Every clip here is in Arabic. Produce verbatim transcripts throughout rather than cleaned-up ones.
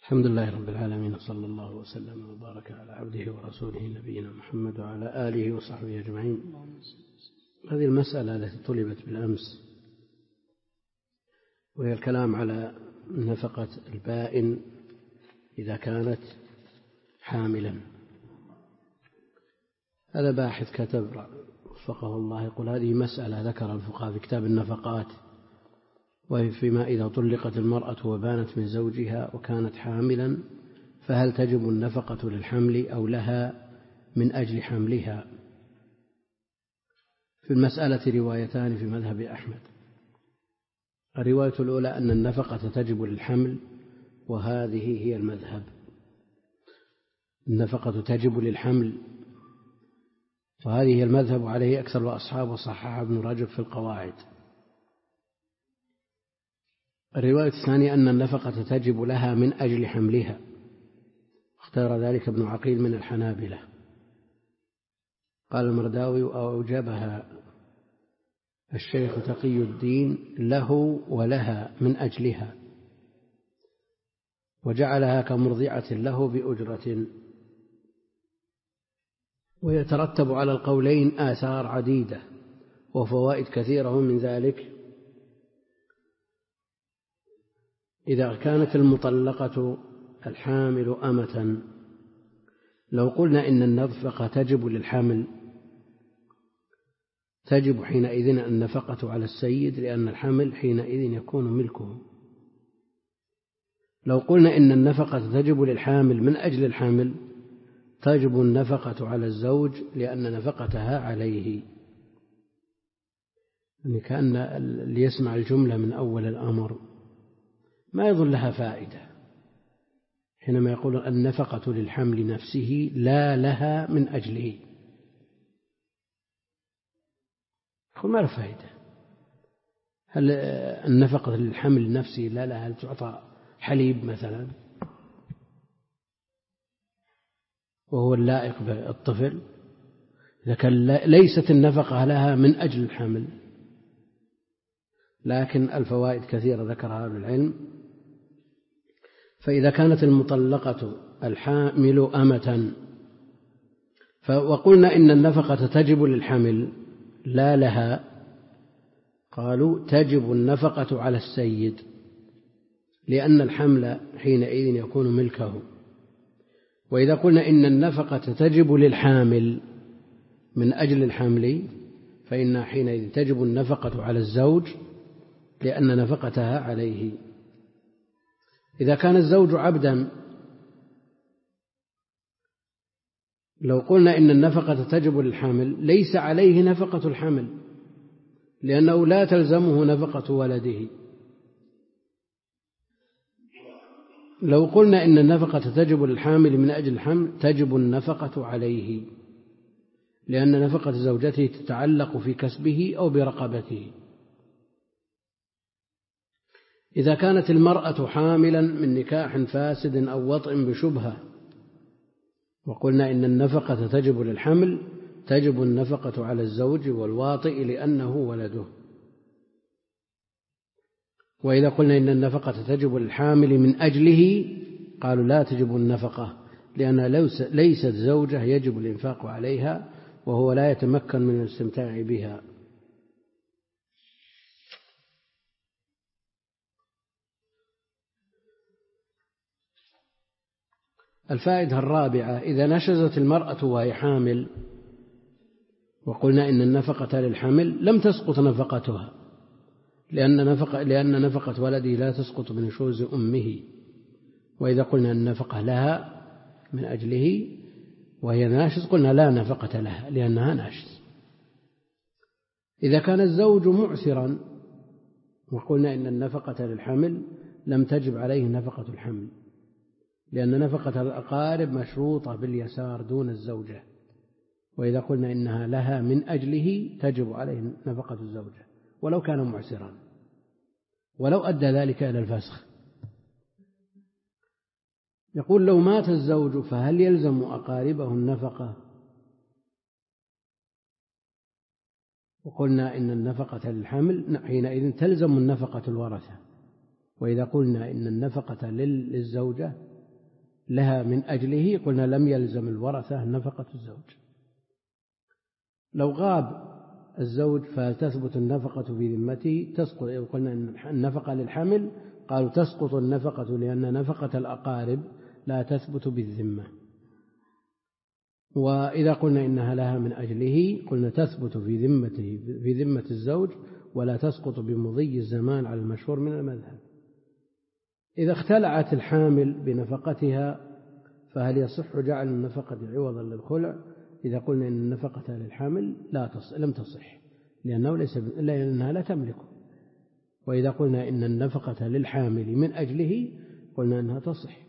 الحمد لله رب العالمين، وصلى الله وسلم وبارك على عبده ورسوله نبينا محمد وعلى آله وصحبه أجمعين. هذه المسألة التي طلبت بالأمس، وهي الكلام على نفقة البائن إذا كانت حاملا. هذا باحث كتب وفقه الله يقول: هذه مسألة ذكر الفقهاء في كتاب النفقات، وهي فيما إذا طلقت المرأة وبانت من زوجها وكانت حاملا، فهل تجب النفقة للحمل أو لها من أجل حملها؟ في المسألة روايتان في مذهب أحمد. الرواية الأولى أن النفقة تجب للحمل، وهذه هي المذهب. النفقة تجب للحمل، وهذه هي المذهب عليه أكثر الأصحاب، وصححه ابن رجب في القواعد. الرواية الثانية أن النفقة تجب لها من أجل حملها، اختار ذلك ابن عقيل من الحنابلة. قال المرداوي: أوجبها الشيخ تقي الدين له ولها من أجلها، وجعلها كمرضعة له بأجرة. ويترتب على القولين آثار عديدة وفوائد كثيرة. من ذلك: إذا كانت المطلقة الحامل أمة، لو قلنا إن النفقة تجب للحمل، تجب حينئذ النفقة على السيد، لأن الحمل حينئذ يكون ملكه. لو قلنا إن النفقة تجب للحامل من أجل الحمل، تجب النفقة على الزوج، لأن نفقتها عليه. يعني كأن اللي يسمع الجملة من أول الأمر ما يظن لها فائدة حينما يقول النفقة للحمل نفسه لا لها من أجله، يقول ما له فائدة. هل النفقة للحمل نفسه لا لها؟ هل تعطى حليب مثلا وهو اللائق بالطفل؟ لكن ليست النفقة لها من أجل الحمل. لكن الفوائد كثيرة ذكرها أهل العلم. فإذا كانت المطلقة الحامل أمة، وقلنا إن النفقة تجب للحمل لا لها، قالوا تجب النفقة على السيد، لأن الحمل حينئذ يكون ملكه. وإذا قلنا إن النفقة تجب للحامل من أجل الحمل، فإن حينئذ تجب النفقة على الزوج، لأن نفقتها عليه. إذا كان الزوج عبدا، لو قلنا إن النفقة تجب للحمل، ليس عليه نفقة الحمل، لأنه لا تلزمه نفقة ولده. لو قلنا إن النفقة تجب للحامل من أجل الحمل، تجب النفقة عليه، لأن نفقة زوجته تتعلق في كسبه أو برقبته. إذا كانت المرأة حاملا من نكاح فاسد أو وطئ بشبهة، وقلنا إن النفقة تجب للحمل، تجب النفقة على الزوج والواطئ لأنه ولده. وإذا قلنا إن النفقة تجب للحامل من أجله، قالوا لا تجب النفقة، لأن ليست زوجة يجب الإنفاق عليها، وهو لا يتمكن من الاستمتاع بها. الفائدة الرابعة: إذا نشزت المرأة وهي حامل، وقلنا إن النفقة للحمل، لم تسقط نفقتها، لأن نفقة, لأن نفقة ولده لا تسقط بنشوز أمه. وإذا قلنا النفقة لها من أجله وهي ناشز، قلنا لا نفقة لها لأنها ناشز. إذا كان الزوج معسرا، وقلنا إن النفقة للحمل، لم تجب عليه نفقة الحمل، لأن نفقة الأقارب مشروطة باليسار دون الزوجة. وإذا قلنا إنها لها من أجله، تجب عليه نفقة الزوجة ولو كان معسرا، ولو أدى ذلك إلى الفسخ. يقول: لو مات الزوج فهل يلزم أقاربه النفقة؟ وقلنا إن النفقة للحمل حينئذ تلزم النفقة الورثة. وإذا قلنا إن النفقة للزوجة لها من أجله قلنا لم يلزم الورثة نفقة الزوج. لو غاب الزوج فهل تثبت النفقة في ذمته؟ تسقط. قلنا إن النفقة للحمل قالوا تسقط النفقة لأن نفقة الأقارب لا تثبت بالذمة. وإذا قلنا إنها لها من أجله قلنا تثبت في ذمته في ذمة الزوج ولا تسقط بمضي الزمان على المشهور من المذهب. إذا اختلعت الحامل بنفقتها فهل يصح جعل النفقة عوضا للخلع؟ إذا قلنا إن النفقة للحامل لا تصح لم تصح لأنه ليس لأنها لا تملكه. وإذا قلنا إن النفقة للحامل من أجله قلنا أنها تصح.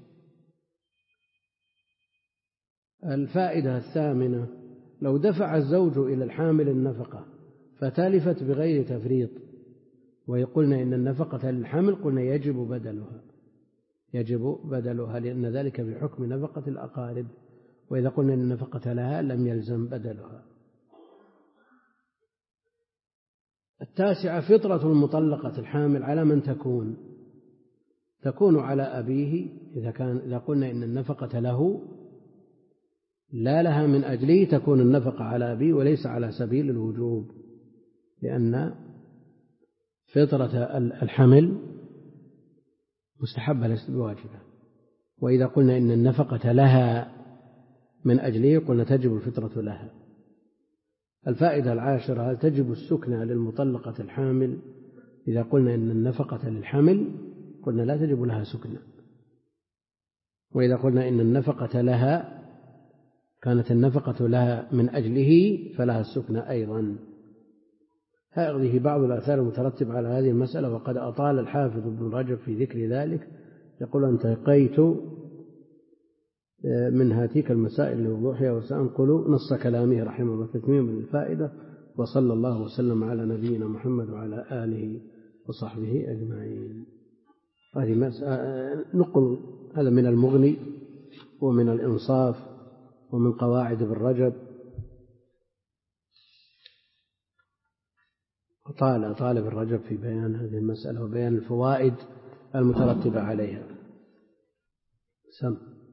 الفائدة الثامنة: لو دفع الزوج إلى الحامل النفقة فتلفت بغير تفريط ويقولنا إن النفقة للحامل قلنا يجب بدلها يجب بدلها لأن ذلك بحكم نفقة الأقارب. وإذا قلنا إن النفقة لها لم يلزم بدلها. التاسعة: فطرة المطلقة الحامل على من تكون؟ تكون على أبيه إذا كان إذا قلنا إن النفقة له لا لها من أجله تكون النفقة على أبيه وليس على سبيل الوجوب لأن فطرة الحمل مستحبة ليست بواجبة. وإذا قلنا إن النفقة لها من أجله قلنا تجب الفطرة لها. الفائدة العاشرة: هل تجب السكنى للمطلقة الحامل؟ إذا قلنا إن النفقة للحمل قلنا لا تجب لها سكنى. وإذا قلنا إن النفقة لها كانت النفقة لها من أجله فلها السكنى أيضا. هذه بعض الآثار المترتبة على هذه المسألة وقد أطال الحافظ ابن رجب في ذكر ذلك. يقول: انتقيت من هاتيك المسائل لوضوحها وسأنقل نص كلامه رحمه الله تتميما للفائدة. وصلى الله وسلم على نبينا محمد وعلى آله وصحبه أجمعين. هذه مسألة نقل هذا من المغني ومن الإنصاف ومن قواعد ابن رجب. طال طالب الرجب في بيان هذه المسألة وبيان الفوائد المترتبة عليها. سم.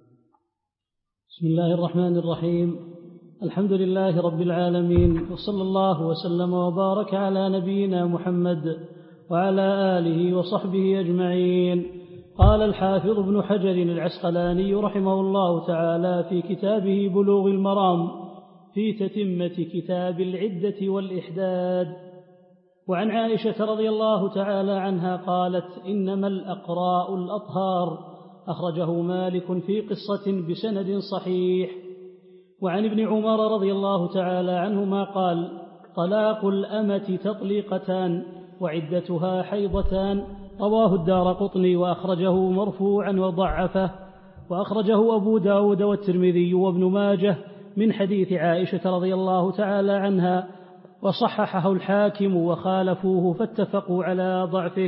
بسم الله الرحمن الرحيم. الحمد لله رب العالمين وصلى الله وسلم وبارك على نبينا محمد وعلى آله وصحبه أجمعين. قال الحافظ ابن حجر العسقلاني رحمه الله تعالى في كتابه بلوغ المرام في تتمة كتاب العدة والإحداد: وعن عائشة رضي الله تعالى عنها قالت: إنما الأقراء الأطهار. أخرجه مالك في قصة بسند صحيح. وعن ابن عمر رضي الله تعالى عنهما قال: طلاق الأمة تطليقتان وعدتها حيضتان. رواه الدارقطني وأخرجه مرفوعا وضعفه. وأخرجه أبو داود والترمذي وابن ماجه من حديث عائشة رضي الله تعالى عنها، وصححه الحاكم وخالفوه فاتفقوا على ضعفه.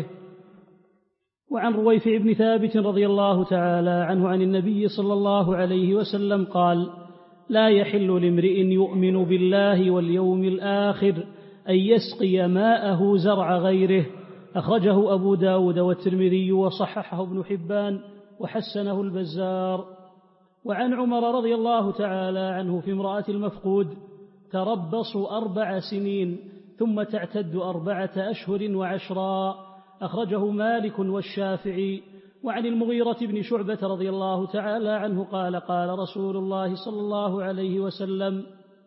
وعن رويفع بن ثابت رضي الله تعالى عنه عن النبي صلى الله عليه وسلم قال: لا يحل لامرئ يؤمن بالله واليوم الآخر أن يسقي ماءه زرع غيره. أخرجه أبو داود والترمذي وصححه ابن حبان وحسنه البزار. وعن عمر رضي الله تعالى عنه في امرأة المفقود: تربص أربع سنين ثم تعتد أربعة أشهر وعشرا. أخرجه مالك والشافعي. وعن المغيرة بن شعبة رضي الله تعالى عنه قال: قال رسول الله صلى الله عليه وسلم: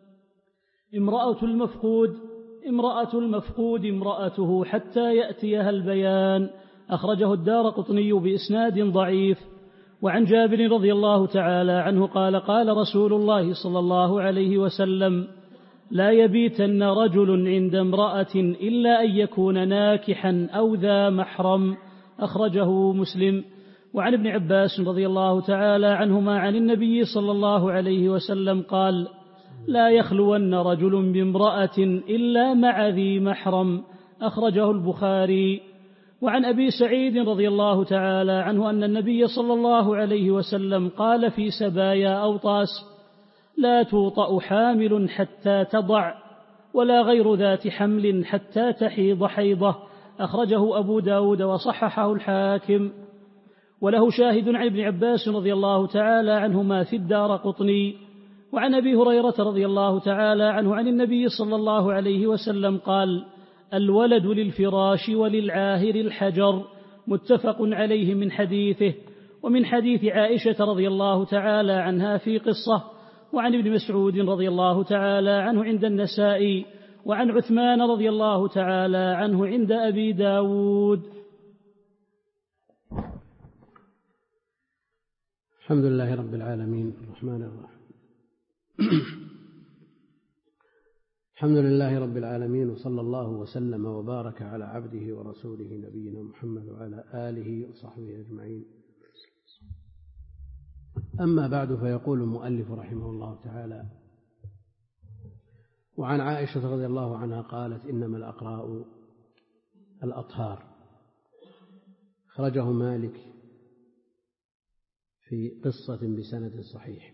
امرأة المفقود امرأة المفقود امرأته حتى يأتيها البيان. أخرجه الدارقطني بإسناد ضعيف. وعن جابر رضي الله تعالى عنه قال: قال رسول الله صلى الله عليه وسلم: لا يبيتن رجل عند امرأة إلا أن يكون ناكحا أو ذا محرم. أخرجه مسلم. وعن ابن عباس رضي الله تعالى عنهما عن النبي صلى الله عليه وسلم قال: لا يخلون رجل بامرأة إلا مع ذي محرم. أخرجه البخاري. وعن أبي سعيد رضي الله تعالى عنه أن النبي صلى الله عليه وسلم قال في سبايا أوطاس: لا توطأ حامل حتى تضع، ولا غير ذات حمل حتى تحيض حيضة. أخرجه أبو داود وصححه الحاكم. وله شاهد عن ابن عباس رضي الله تعالى عنهما في الدارقطني. وعن أبي هريرة رضي الله تعالى عنه عن النبي صلى الله عليه وسلم قال: الولد للفراش وللعاهر الحجر، متفق عليه من حديثه. ومن حديث عائشة رضي الله تعالى عنها في قصة. وعن ابن مسعود رضي الله تعالى عنه عند النسائي. وعن عثمان رضي الله تعالى عنه عند أبي داود. الحمد لله رب العالمين الرحمن الرحيم الحمد لله رب العالمين، وصلى الله وسلم وبارك على عبده ورسوله نبينا محمد وعلى آله وصحبه أجمعين. أما بعد، فيقول المؤلف رحمه الله تعالى: وعن عائشة رضي الله عنها قالت: إنما الأقراء الأطهار. أخرجه مالك في قصة بسند صحيح.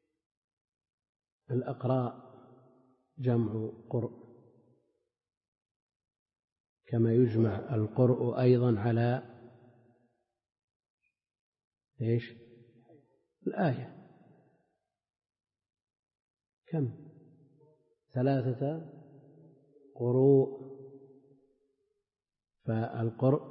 الأقراء جمع قرء، كما يجمع القرء أيضا على إيش؟ الآية. كم؟ ثلاثة قروء. فالقرء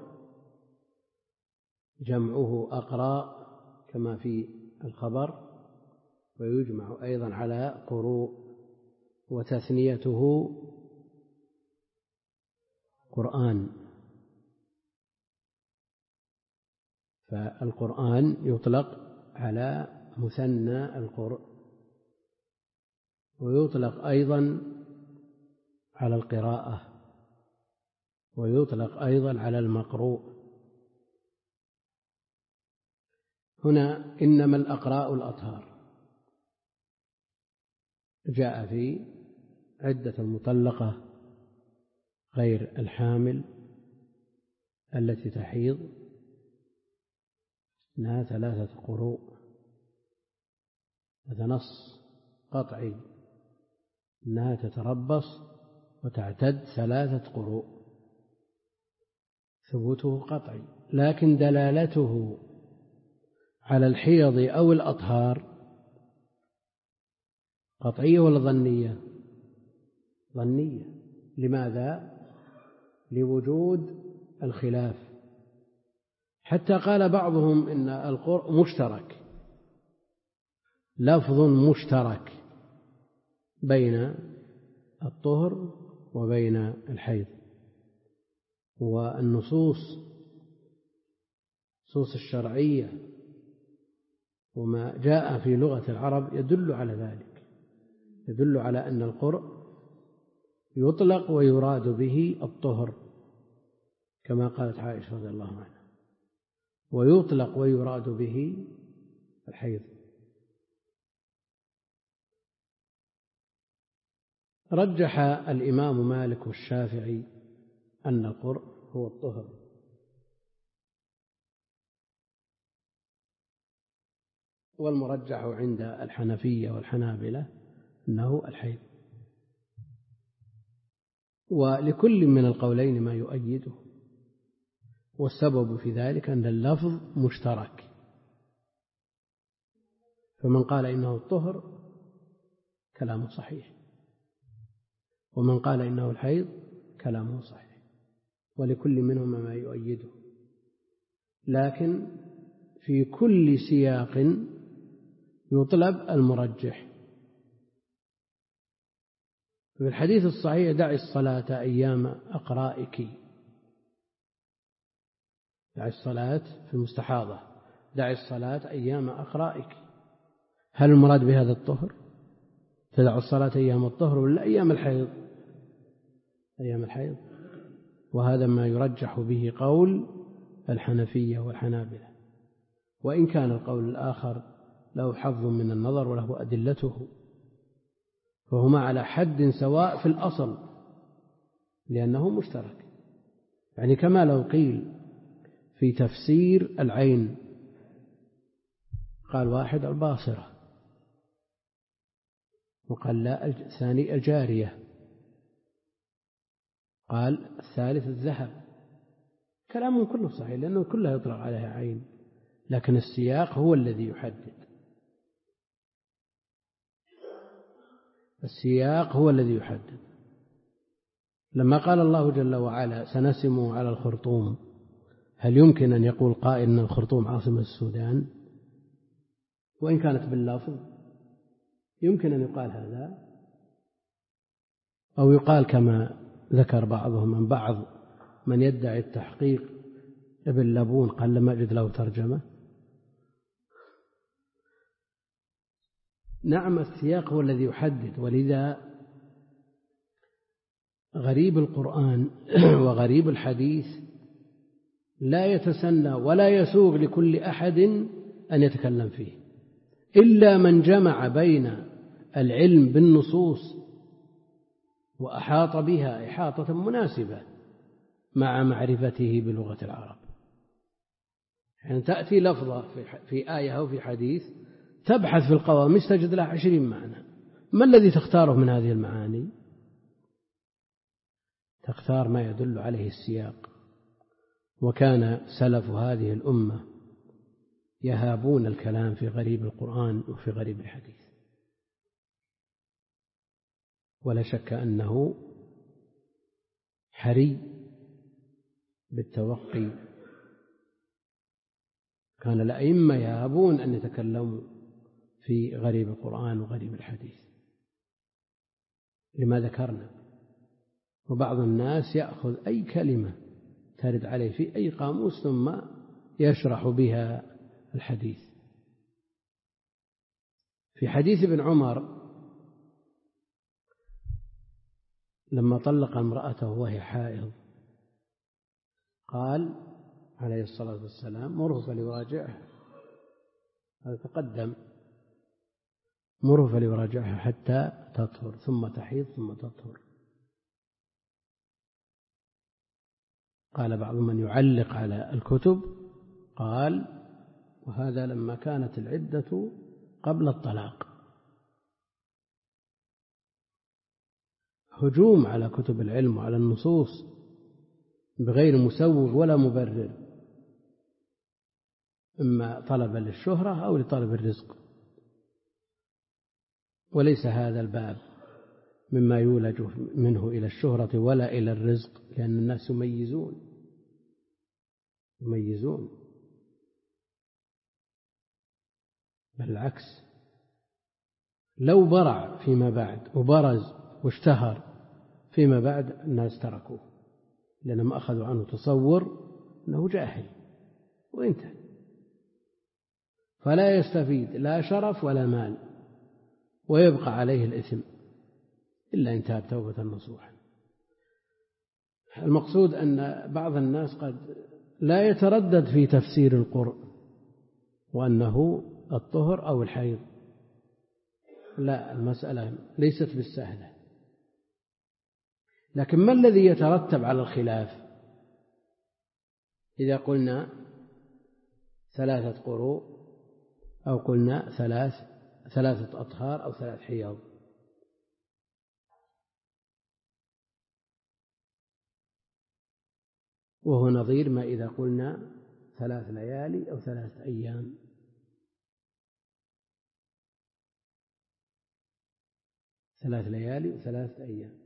جمعه أقراء كما في الخبر، ويجمع أيضا على قروء، وتثنيته قرآن. فالقرآن يطلق على مثنى القرء، ويطلق أيضا على القراءة، ويطلق أيضا على المقروء. هنا إنما الأقراء الأطهار جاء في عدة المطلقة غير الحامل التي تحيض إنها ثلاثة قروء. هذا نص قطعي إنها تتربص وتعتد ثلاثة قروء، ثبوته قطعي. لكن دلالته على الحيض أو الأطهار قطعية ولا ظنية؟ ظنية. لماذا؟ لوجود الخلاف. حتى قال بعضهم إن القرء مشترك، لفظ مشترك بين الطهر وبين الحيض. والنصوص النصوص الشرعية وما جاء في لغة العرب يدل على ذلك، يدل على أن القرء يطلق ويراد به الطهر كما قالت عائشة رضي الله عنها، ويطلق ويراد به الحيض. رجح الإمام مالك والشافعي أن القرء هو الطهر، والمرجح عند الحنفية والحنابلة أنه الحيض. ولكل من القولين ما يؤيده، والسبب في ذلك أن اللفظ مشترك، فمن قال إنه الطهر كلامه صحيح، ومن قال إنه الحيض كلامه صحيح، ولكل منهما ما يؤيده. لكن في كل سياق يطلب المرجح. في الحديث الصحيح: دع الصلاة أيام أقرائك. دع الصلاة في المستحاضة، دع الصلاة أيام أقرائك. هل المراد بهذا الطهر؟ تدع الصلاة أيام الطهر ولا أيام الحيض؟ أيام الحيض. وهذا ما يرجح به قول الحنفية والحنابلة، وإن كان القول الآخر له حظ من النظر وله أدلته، فهما على حد سواء في الأصل لأنه مشترك. يعني كما لو قيل في تفسير العين، قال واحد الباصرة، وقال لا الثاني الجارية، قال الثالث الذهب. كلام كله صحيح لأنه كله يطلق عليها عين، لكن السياق هو الذي يحدد، السياق هو الذي يحدد. لما قال الله جل وعلا سنسمه على الخرطوم، هل يمكن أن يقول قائل أن الخرطوم عاصمة السودان وإن كانت باللفظ؟ يمكن أن يقال هذا، أو يقال كما ذكر بعضهم من بعض من يدعي التحقيق ابن لبون قال لم أجد له ترجمة. نعم السياق هو الذي يحدد، ولذا غريب القرآن وغريب الحديث لا يتسنى ولا يسوغ لكل أحد أن يتكلم فيه إلا من جمع بين العلم بالنصوص وأحاط بها إحاطة مناسبة مع معرفته بلغة العرب. يعني تأتي لفظة في آية أو في حديث تبحث في القواميس تجد لها عشرين معنى، ما الذي تختاره من هذه المعاني؟ تختار ما يدل عليه السياق. وكان سلف هذه الأمة يهابون الكلام في غريب القرآن وفي غريب الحديث، ولا شك أنه حري بالتوقي. كان الأئمة يهابون أن يتكلموا في غريب القرآن وغريب الحديث لما ذكرنا. وبعض الناس يأخذ أي كلمة ترد عليه في أي قاموس ثم يشرح بها الحديث. في حديث ابن عمر لما طلق امرأته وهي حائض قال عليه الصلاة والسلام مره فليراجعها، هذا تقدم، مره فليراجعها حتى تطهر ثم تحيض ثم تطهر. قال بعض من يعلق على الكتب قال وهذا لما كانت العدة قبل الطلاق. هجوم على كتب العلم وعلى النصوص بغير مسوغ ولا مبرر، إما طلبا للشهرة أو لطلب الرزق، وليس هذا الباب مما يولج منه إلى الشهرة ولا إلى الرزق، لأن الناس يميزون يميزون بل العكس، لو برع فيما بعد وبرز واشتهر فيما بعد الناس تركوه لأنهم أخذوا عنه تصور أنه جاهل وانتهى، فلا يستفيد لا شرف ولا مال ويبقى عليه الإثم إلا إن تاب توبة نصوحا. المقصود أن بعض الناس قد لا يتردد في تفسير القرء وأنه الطهر أو الحيض، لا، المسألة ليست بالسهلة. لكن ما الذي يترتب على الخلاف إذا قلنا ثلاثة قروء أو قلنا ثلاث ثلاثة أطهار أو ثلاث حيض؟ وهو نظير ما إذا قلنا ثلاث ليالي أو ثلاث أيام. ثلاث ليالي وثلاث أيام.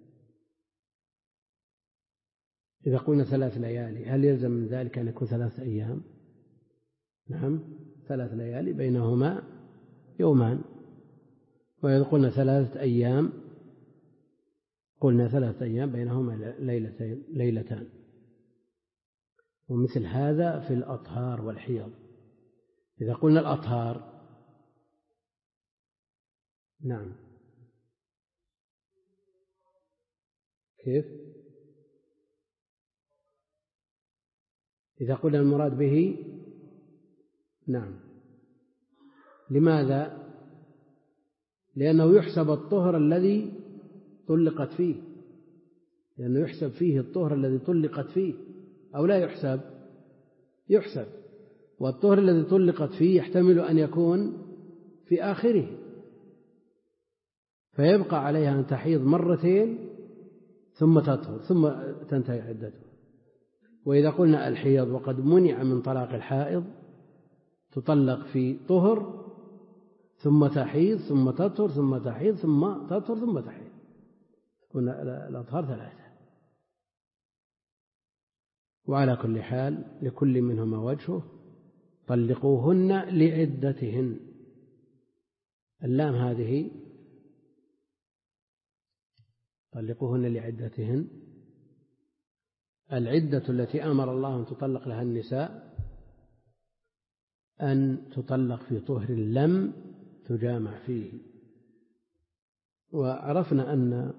إذا قلنا ثلاث ليالي هل يلزم من ذلك أن يكون ثلاث أيام؟ نعم، ثلاث ليالي بينهما يومان. وإذا قلنا ثلاثة أيام قلنا ثلاثة أيام بينهما ليلتين ليلتان. ومثل هذا في الأطهار والحيض. إذا قلنا الأطهار نعم كيف؟ إذا قلنا المراد به نعم. لماذا؟ لأنه يحسب الطهر الذي طلقت فيه، لأنه يحسب فيه الطهر الذي طلقت فيه أو لا يحسب؟ يحسب. والطهر الذي طلقت فيه يحتمل أن يكون في آخره، فيبقى عليها أن تحيض مرتين ثم تطهر ثم تنتهي عدتها. وإذا قلنا الحيض وقد منع من طلاق الحائض تطلق في طهر ثم تحيض ثم تطهر ثم تحيض ثم تطهر ثم تحيض، تكون الأطهار ثلاثة. وعلى كل حال لكل منهما وجهه. طلقوهن لعدتهن، اللام هذه طلقوهن لعدتهن، العدة التي أمر الله أن تطلق لها النساء أن تطلق في طهر لم تجامع فيه. وعرفنا أن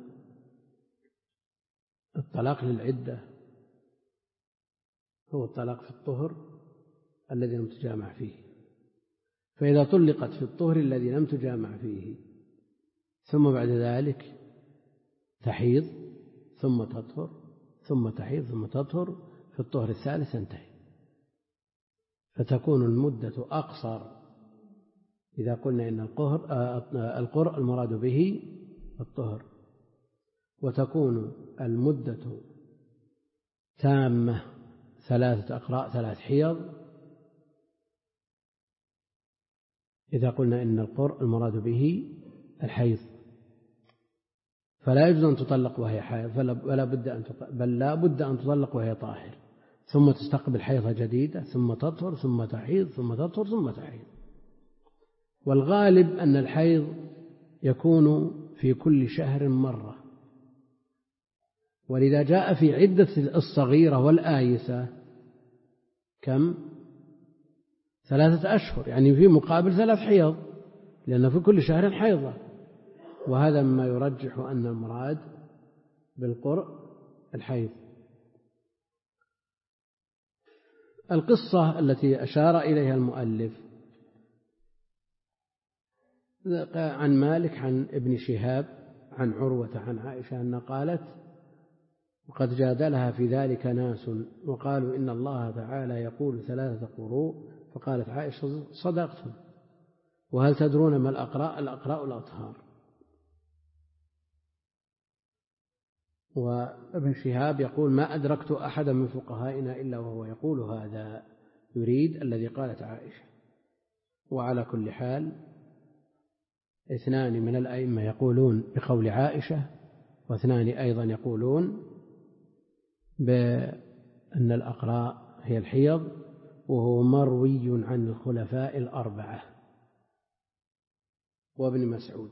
الطلاق للعدة هو الطلاق في الطهر الذي لم تجامع فيه، فإذا طلقت في الطهر الذي لم تجامع فيه ثم بعد ذلك تحيض ثم تطهر ثم تحيض ثم تطهر في الطهر الثالث تنتهي، فتكون المدة أقصر. إذا قلنا إن القهر القرء المراد به الطهر، وتكون المدة تامة ثلاثة أقراء ثلاث حيض إذا قلنا إن القرء المراد به الحيض، فلا يجوز أن تطلق وهي حائض، ولا بد أن بل لا بد أن تطلق وهي طاهر، ثم تستقبل حيضة جديدة ثم تطهر ثم تحيض ثم تطهر ثم تحيض. والغالب أن الحيض يكون في كل شهر مرة، ولذا جاء في عدة الصغيرة والآيسة كم؟ ثلاثة أشهر، يعني في مقابل ثلاث حيض، لأن في كل شهر حيضة. وهذا مما يرجح أن المراد بالقرء الحيض. القصة التي أشار إليها المؤلف عن مالك عن ابن شهاب عن عروة عن عائشة أن قالت: وقد جادلها في ذلك ناس وقالوا إن الله تعالى يقول ثلاثة قروء، فقالت عائشة: صدقتم، وهل تدرون ما الأقراء؟ الأقراء الأطهار. وابن شهاب يقول: ما أدركت أحدا من فقهائنا إلا وهو يقول هذا، يريد الذي قالت عائشة. وعلى كل حال اثنان من الأئمة يقولون بقول عائشة، واثنان أيضا يقولون بأن الأقراء هي الحيض، وهو مروي عن الخلفاء الأربعة وابن مسعود.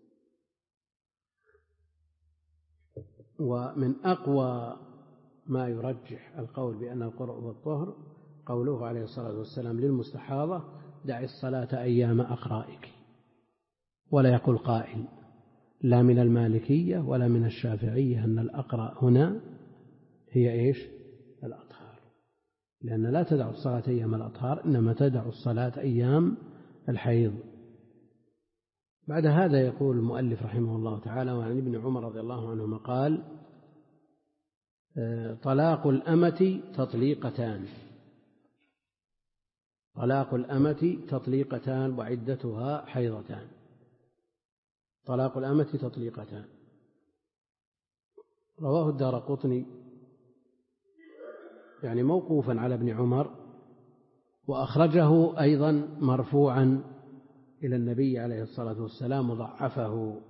ومن أقوى ما يرجح القول بأن القرء والطهر قوله عليه الصلاة والسلام للمستحاضة: دع الصلاة أيام أقرائك. ولا يقول قائل لا من المالكية ولا من الشافعية أن الأقرأ هنا هي إيش؟ الأطهار، لأن لا تدع الصلاة أيام الأطهار، إنما تدع الصلاة أيام الحيض. بعد هذا يقول المؤلف رحمه الله تعالى: وعن ابن عمر رضي الله عنهما قال: طلاق الأمة تطليقتان طلاق الأمة تطليقتان وعدتها حيضتان. طلاق الأمة تطليقتان. رواه الدارقطني يعني موقوفا على ابن عمر، وأخرجه أيضا مرفوعا إلى النبي عليه الصلاة والسلام، وضعفه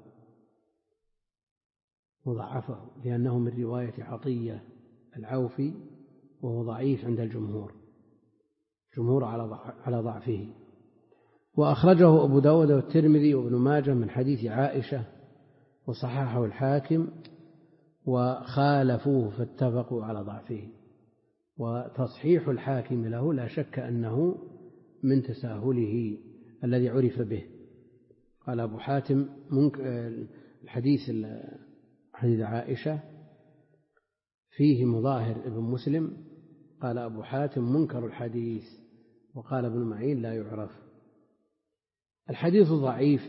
وضعفه لأنه من رواية عطية العوفي، وهو ضعيف عند الجمهور جمهور على ضعفه. وأخرجه أبو داود والترمذي وابن ماجه من حديث عائشة، وصححه الحاكم، وخالفوه فاتفقوا على ضعفه. وتصحيح الحاكم له لا شك أنه من تساهله الذي عرف به. قال أبو حاتم الحديث حديث عائشة فيه مظاهر ابن مسلم، قال أبو حاتم منكر الحديث، وقال ابن معين لا يعرف. الحديث ضعيف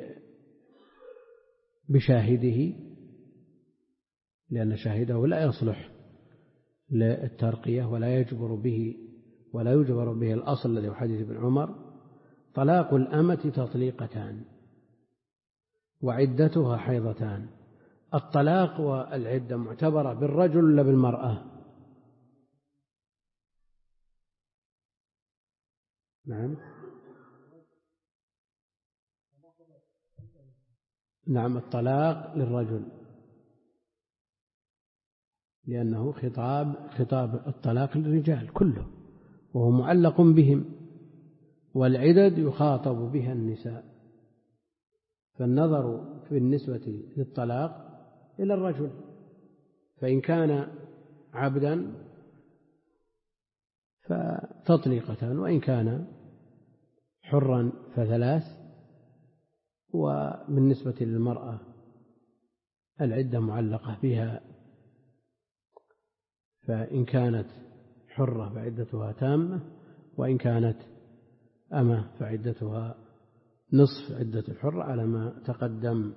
بشاهده، لأن شاهده لا يصلح للترقية ولا يجبر به ولا يجبر به الأصل الذي هو حديث ابن عمر: طلاق الأمة تطليقتان وعدتها حيضتان. الطلاق والعدة معتبرة بالرجل ولا بالمرأة؟ نعم نعم الطلاق للرجل، لأنه خطاب خطاب الطلاق للرجال كله وهو معلق بهم، والعدد يخاطب بها النساء، فالنظر بالنسبة للطلاق إلى الرجل، فإن كان عبدا فتطليقتان، وإن كان حرا فثلاث. وبالنسبة للمرأة العدة معلقة بها، فإن كانت حرة فعدتها تامة، وإن كانت أمة فعدتها نصف عدة الحرة على ما تقدم.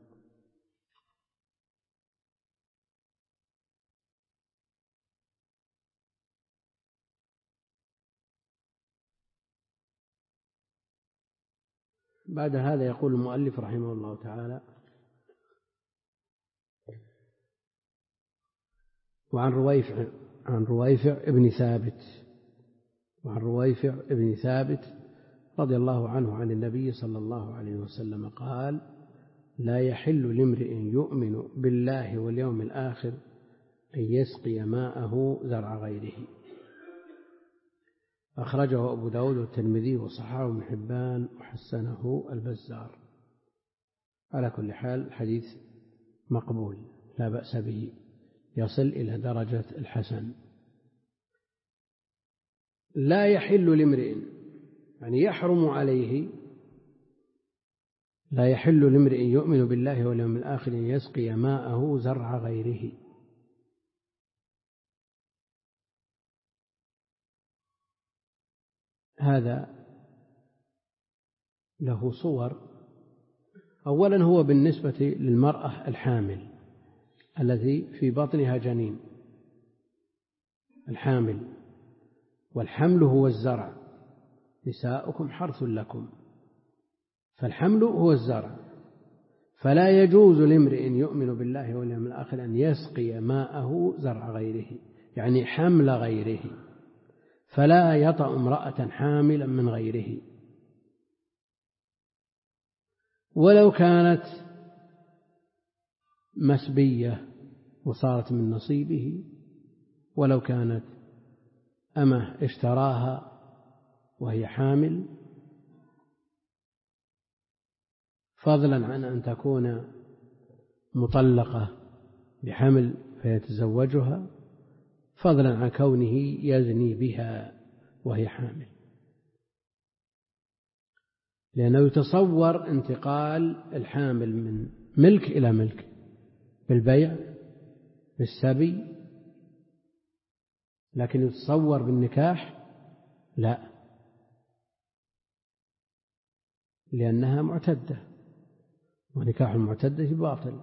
بعد هذا يقول المؤلف رحمه الله تعالى: وعن رويفع عن رويفع ابن ثابت وعن رويفع ابن ثابت رضي الله عنه عن النبي صلى الله عليه وسلم قال: لا يحل لامرئ يؤمن بالله واليوم الآخر أن يسقي ماءه زرع غيره. أخرجه أبو داود والترمذي وصححه ابن حبان وحسنه البزار. على كل حال الحديث مقبول لا بأس به، يصل إلى درجة الحسن. لا يحل لامرئ يعني يحرم عليه، لا يحل لامرئ يؤمن بالله واليوم الآخر أن يسقي ماءه زرع غيره. هذا له صور. أولا هو بالنسبة للمرأة الحامل التي في بطنها جنين، الحامل، والحمل هو الزرع، نساؤكم حرث لكم، فالحمل هو الزرع، فلا يجوز لامرئ يؤمن بالله واليوم الآخر أن يسقي ماءه زرع غيره، يعني حمل غيره، فلا يطأ امرأة حاملا من غيره ولو كانت مسبية وصارت من نصيبه، ولو كانت أمه اشتراها وهي حامل، فضلا عن أن تكون مطلقة بحمل فيتزوجها، فضلا عن كونه يزني بها وهي حامل، لأنه يتصور انتقال الحامل من ملك إلى ملك بالبيع بالسبي، لكن يتصور بالنكاح لا، لأنها معتدة، ونكاح المعتدة باطل،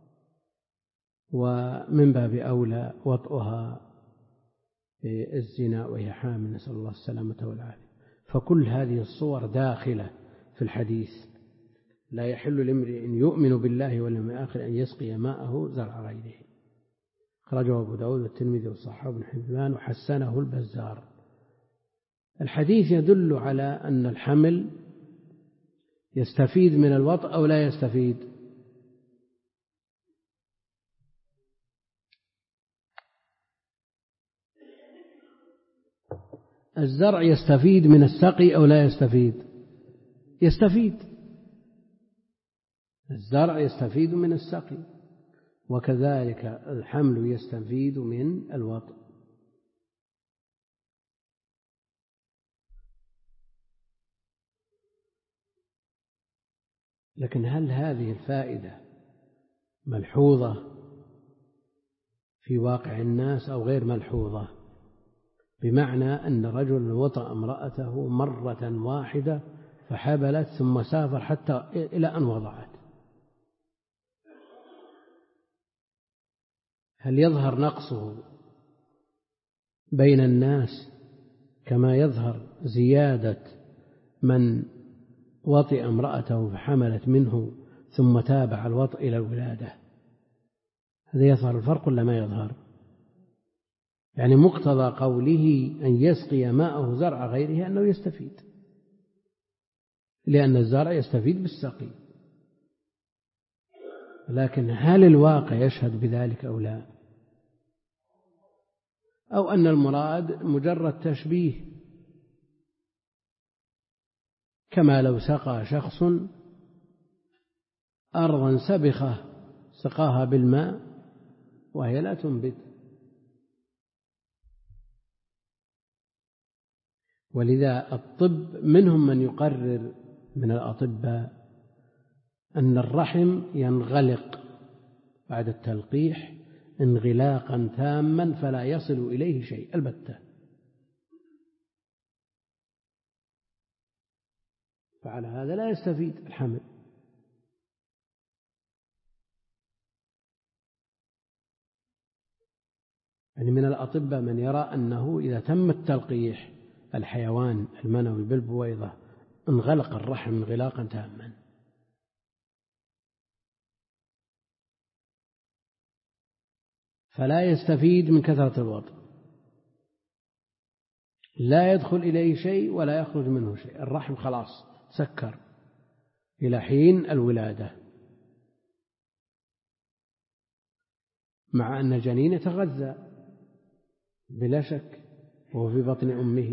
ومن باب أولى وطئها بالزنا وهي حامل، نسأل الله السلامة والعافية. فكل هذه الصور داخلة في الحديث: لا يحل لامرئ يؤمن بالله واليوم الآخر أن يسقي ماءه زرع غيره. أخرجه أبو داود والترمذي وصححه ابن حبان وحسنه البزار. الحديث يدل على أن الحمل يستفيد من الوطء أو لا يستفيد؟ الزرع يستفيد من السقي أو لا يستفيد؟ يستفيد. الزرع يستفيد من السقي، وكذلك الحمل يستفيد من الوطء. لكن هل هذه الفائدة ملحوظة في واقع الناس أو غير ملحوظة؟ بمعنى أن رجل وطأ امرأته مرة واحدة فحبلت ثم سافر حتى إلى أن وضعت، هل يظهر نقصه بين الناس كما يظهر زيادة من وطئ امرأته فحملت منه ثم تابع الوطء إلى الولادة؟ هذا يظهر الفرق ولا ما يظهر؟ يعني مقتضى قوله أن يسقي ماءه زرع غيره أنه يستفيد، لأن الزرع يستفيد بالسقي. لكن هل الواقع يشهد بذلك أو لا؟ أو أن المراد مجرد تشبيه، كما لو سقى شخص أرضا سبخة سقاها بالماء وهي لا تنبت. ولذا الطب منهم من يقرر من الأطباء أن الرحم ينغلق بعد التلقيح انغلاقا تاما فلا يصل إليه شيء البتة، فعلى هذا لا يستفيد الحمل. يعني من الأطباء من يرى أنه إذا تم التلقيح الحيوان المنوي بالبويضة انغلق الرحم انغلاقا تاما. فلا يستفيد من كثرة الوضع، لا يدخل إليه شيء ولا يخرج منه شيء، الرحم خلاص سكر إلى حين الولادة، مع أن الجنين يتغذى بلا شك وهو في بطن أمه.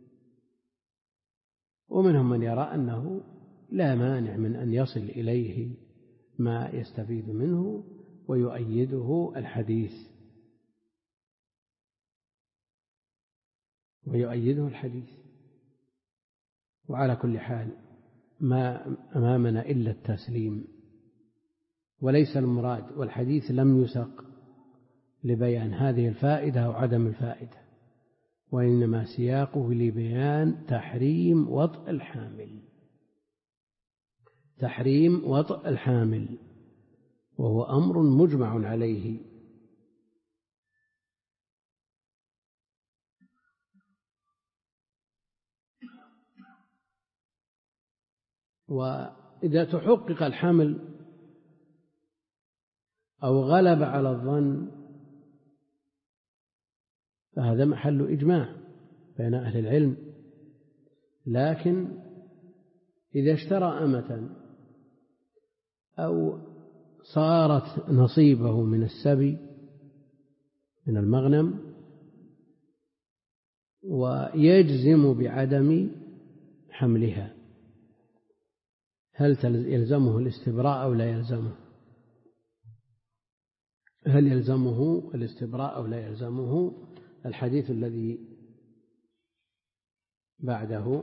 ومنهم من يرى أنه لا مانع من أن يصل إليه ما يستفيد منه ويؤيده الحديث ويؤيده الحديث وعلى كل حال ما أمامنا إلا التسليم، وليس المراد، والحديث لم يسق لبيان هذه الفائدة أو عدم الفائدة، وإنما سياقه لبيان تحريم وطء الحامل، تحريم وطء الحامل، وهو أمر مجمع عليه. وإذا تحقق الحمل أو غلب على الظن فهذا محل إجماع بين أهل العلم. لكن إذا اشترى أمة أو صارت نصيبه من السبي من المغنم ويجزم بعدم حملها، هل يلزمه الاستبراء أو لا يلزمه؟ هل يلزمه الاستبراء أو لا يلزمه؟ الحديث الذي بعده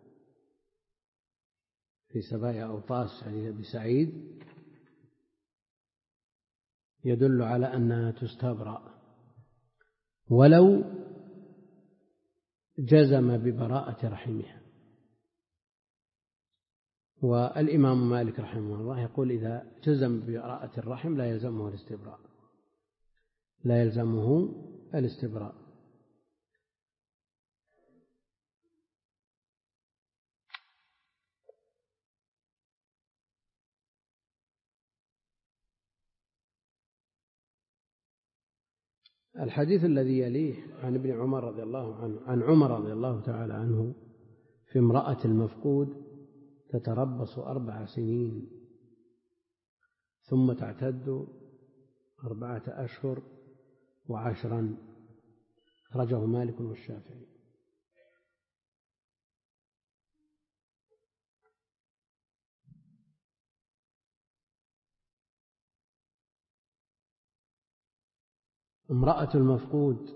في سبايا أوطاس حديث أبي سعيد يدل على أنها تستبرأ ولو جزم ببراءة رحمها. والإمام مالك رحمه الله يقول إذا جزم ببراءة الرحم لا يلزمه الاستبراء، لا يلزمه الاستبراء. الحديث الذي يليه عن ابن عمر رضي الله عنه عن عمر رضي الله تعالى عنه في امرأة المفقود تتربص أربع سنين ثم تعتد أربعة أشهر وعشرا، أخرجه مالك والشافعي. امرأة المفقود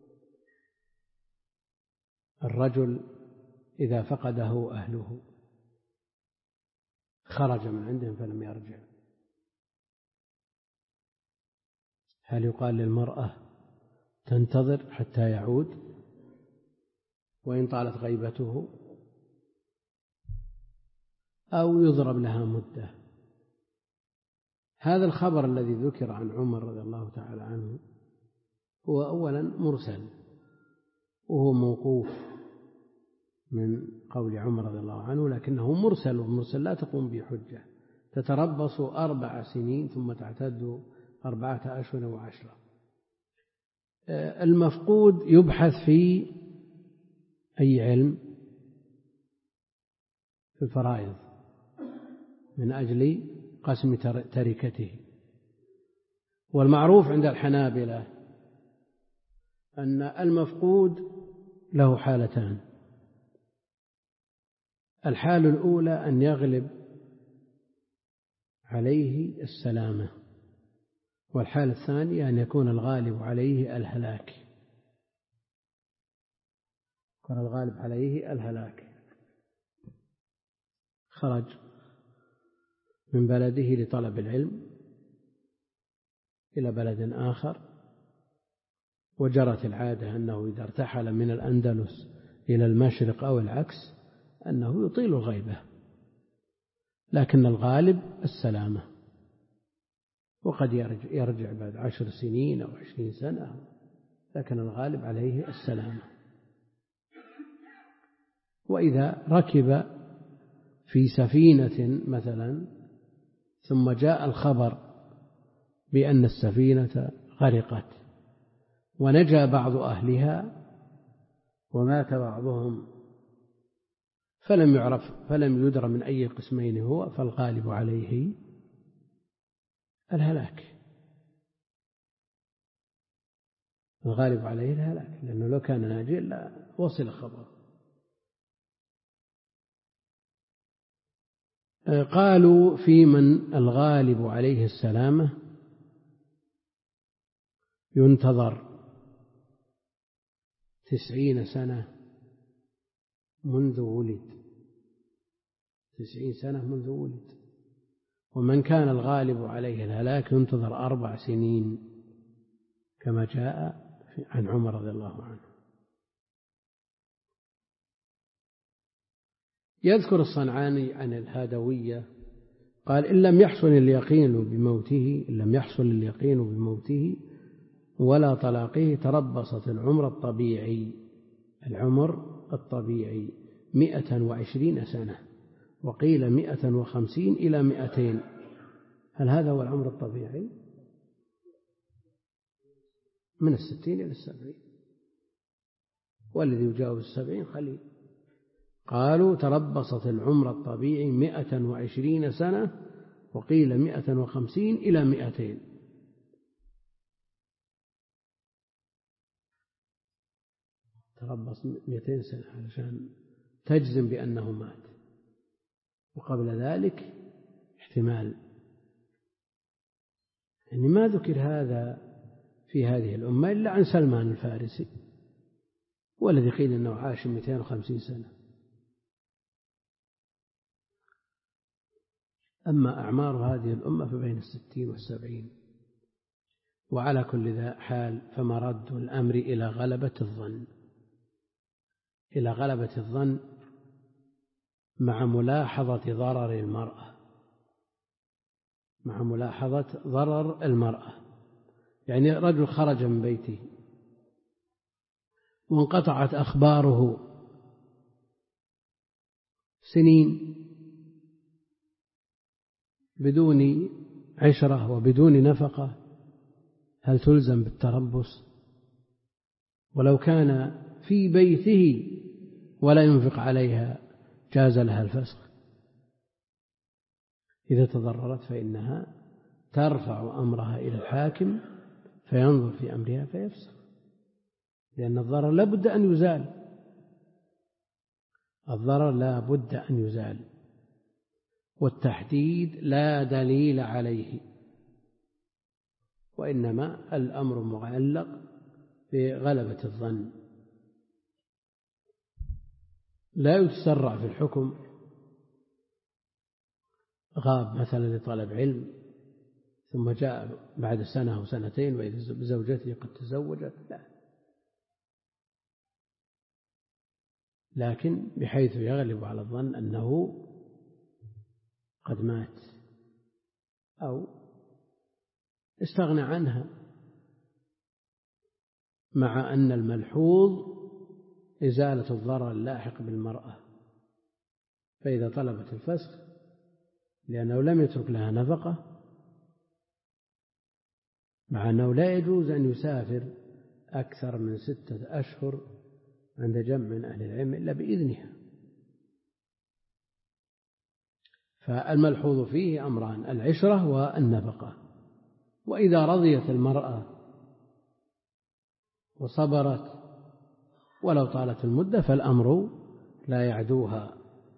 الرجل إذا فقده أهله خرج من عندهم فلم يرجع، هل يقال للمرأة تنتظر حتى يعود وإن طالت غيبته، أو يضرب لها مدة؟ هذا الخبر الذي ذكر عن عمر رضي الله تعالى عنه هو أولا مرسل، وهو موقوف من قول عمر رضي الله عنه، لكنه مرسل، ومرسل لا تقوم به حجة. تتربص أربع سنين ثم تعتد أربعة أشهر وعشرة. المفقود يبحث في أي علم؟ في الفرائض من أجل قسم تركته، والمعروف عند الحنابلة أن المفقود له حالتان: الحالة الأولى أن يغلب عليه السلامة، والحالة الثانية أن يكون الغالب عليه الهلاك. يكون الغالب عليه الهلاك، خرج من بلده لطلب العلم إلى بلد آخر، وجرت العادة أنه إذا ارتحل من الأندلس إلى المشرق أو العكس أنه يطيل الغيبة، لكن الغالب السلامة، وقد يرجع, يرجع بعد عشر سنين أو عشرين سنة، لكن الغالب عليه السلامة. وإذا ركب في سفينة مثلا ثم جاء الخبر بأن السفينة غرقت ونجا بعض أهلها ومات بعضهم فلم يعرف فلم يدر من أي قسمين هو، فالغالب عليه الهلاك. الغالب عليه الهلاك، لأنه لو كان ناجيا لا وصل خبر. قالوا في من الغالب عليه السلامة ينتظر تسعين سنة منذ ولد، تسعين سنة منذ ولد. ومن كان الغالب عليه الهلاك ينتظر أربع سنين كما جاء عن عمر رضي الله عنه. يذكر الصنعاني عن الهادوية قال: إن لم يحصل اليقين بموته إن لم يحصل اليقين بموته ولا طلاقه تربصت العمر الطبيعي العمر الطبيعي مئة وعشرين سنة، وقيل مئة وخمسين إلى مئتين. هل هذا هو العمر الطبيعي؟ من الستين إلى السبعين، والذي يجاوز السبعين قليل. قالوا تربصت العمر الطبيعي مئة وعشرين سنة، وقيل مئة وخمسين إلى مئتين. تربص مئتين سنة علشان تجزم بأنه مات، وقبل ذلك احتمال. يعني ما ذكر هذا في هذه الأمة إلا عن سلمان الفارسي، والذي قيل أنه عاش مئتين وخمسين سنة. أما أعمار هذه الأمة فبين الستين والسبعين. وعلى كل ذا حال فمرد الأمر إلى غلبة الظن إلى غلبة الظن مع ملاحظة ضرر المرأة مع ملاحظة ضرر المرأة يعني رجل خرج من بيته وانقطعت أخباره سنين بدون عشرة وبدون نفقة، هل تلزم بالتربص؟ ولو كان في بيته ولا ينفق عليها جاز لها الفسخ. إذا تضررت فإنها ترفع أمرها إلى الحاكم فينظر في أمرها فيفسخ، لأن الضرر لا بد أن يزال الضرر لا بد أن يزال والتحديد لا دليل عليه، وإنما الأمر معلق بغلبة الظن. لا يتسرع في الحكم، غاب مثلا لطلب علم ثم جاء بعد سنة أو سنتين وإذا بزوجته قد تزوجت، لا، لكن بحيث يغلب على الظن أنه قد مات أو استغنى عنها، مع أن الملحوظ إزالة الضرر اللاحق بالمرأة. فإذا طلبت الفسخ لأنه لم يترك لها نفقة، مع أنه لا يجوز أن يسافر أكثر من ستة أشهر عند جمع من أهل العلم إلا بإذنها. فالملحوظ فيه أمران: العشرة والنفقة، وإذا رضيت المرأة وصبرت ولو طالت المدة فالأمر لا يعدوها.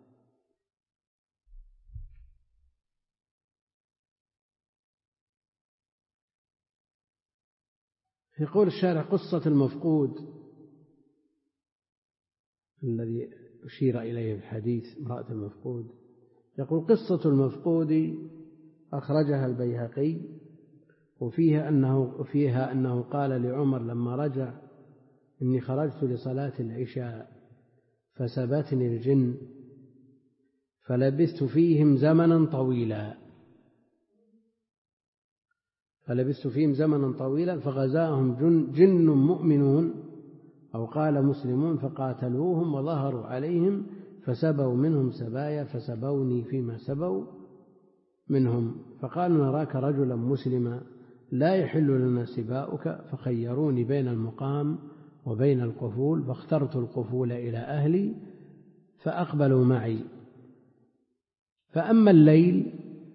يقول الشارح: قصة المفقود الذي أشير إليه في الحديث امرأة المفقود، يقول: قصة المفقود أخرجها البيهقي، وفيها أنه, فيها أنه قال لعمر لما رجع: إني خرجت لصلاة العشاء فسبتني الجن فلبثت فيهم زمنا طويلا فلبثت فيهم زمنا طويلا فغزاهم جن, جن مؤمنون أو قال مسلمون فقاتلوهم وظهروا عليهم فسبوا منهم سبايا فسبوني فيما سبوا منهم، فقالوا: نراك رجلا مسلما لا يحل لنا سباؤك، فخيروني بين المقام وبين القفول، فاخترت القفول إلى أهلي فأقبلوا معي، فأما الليل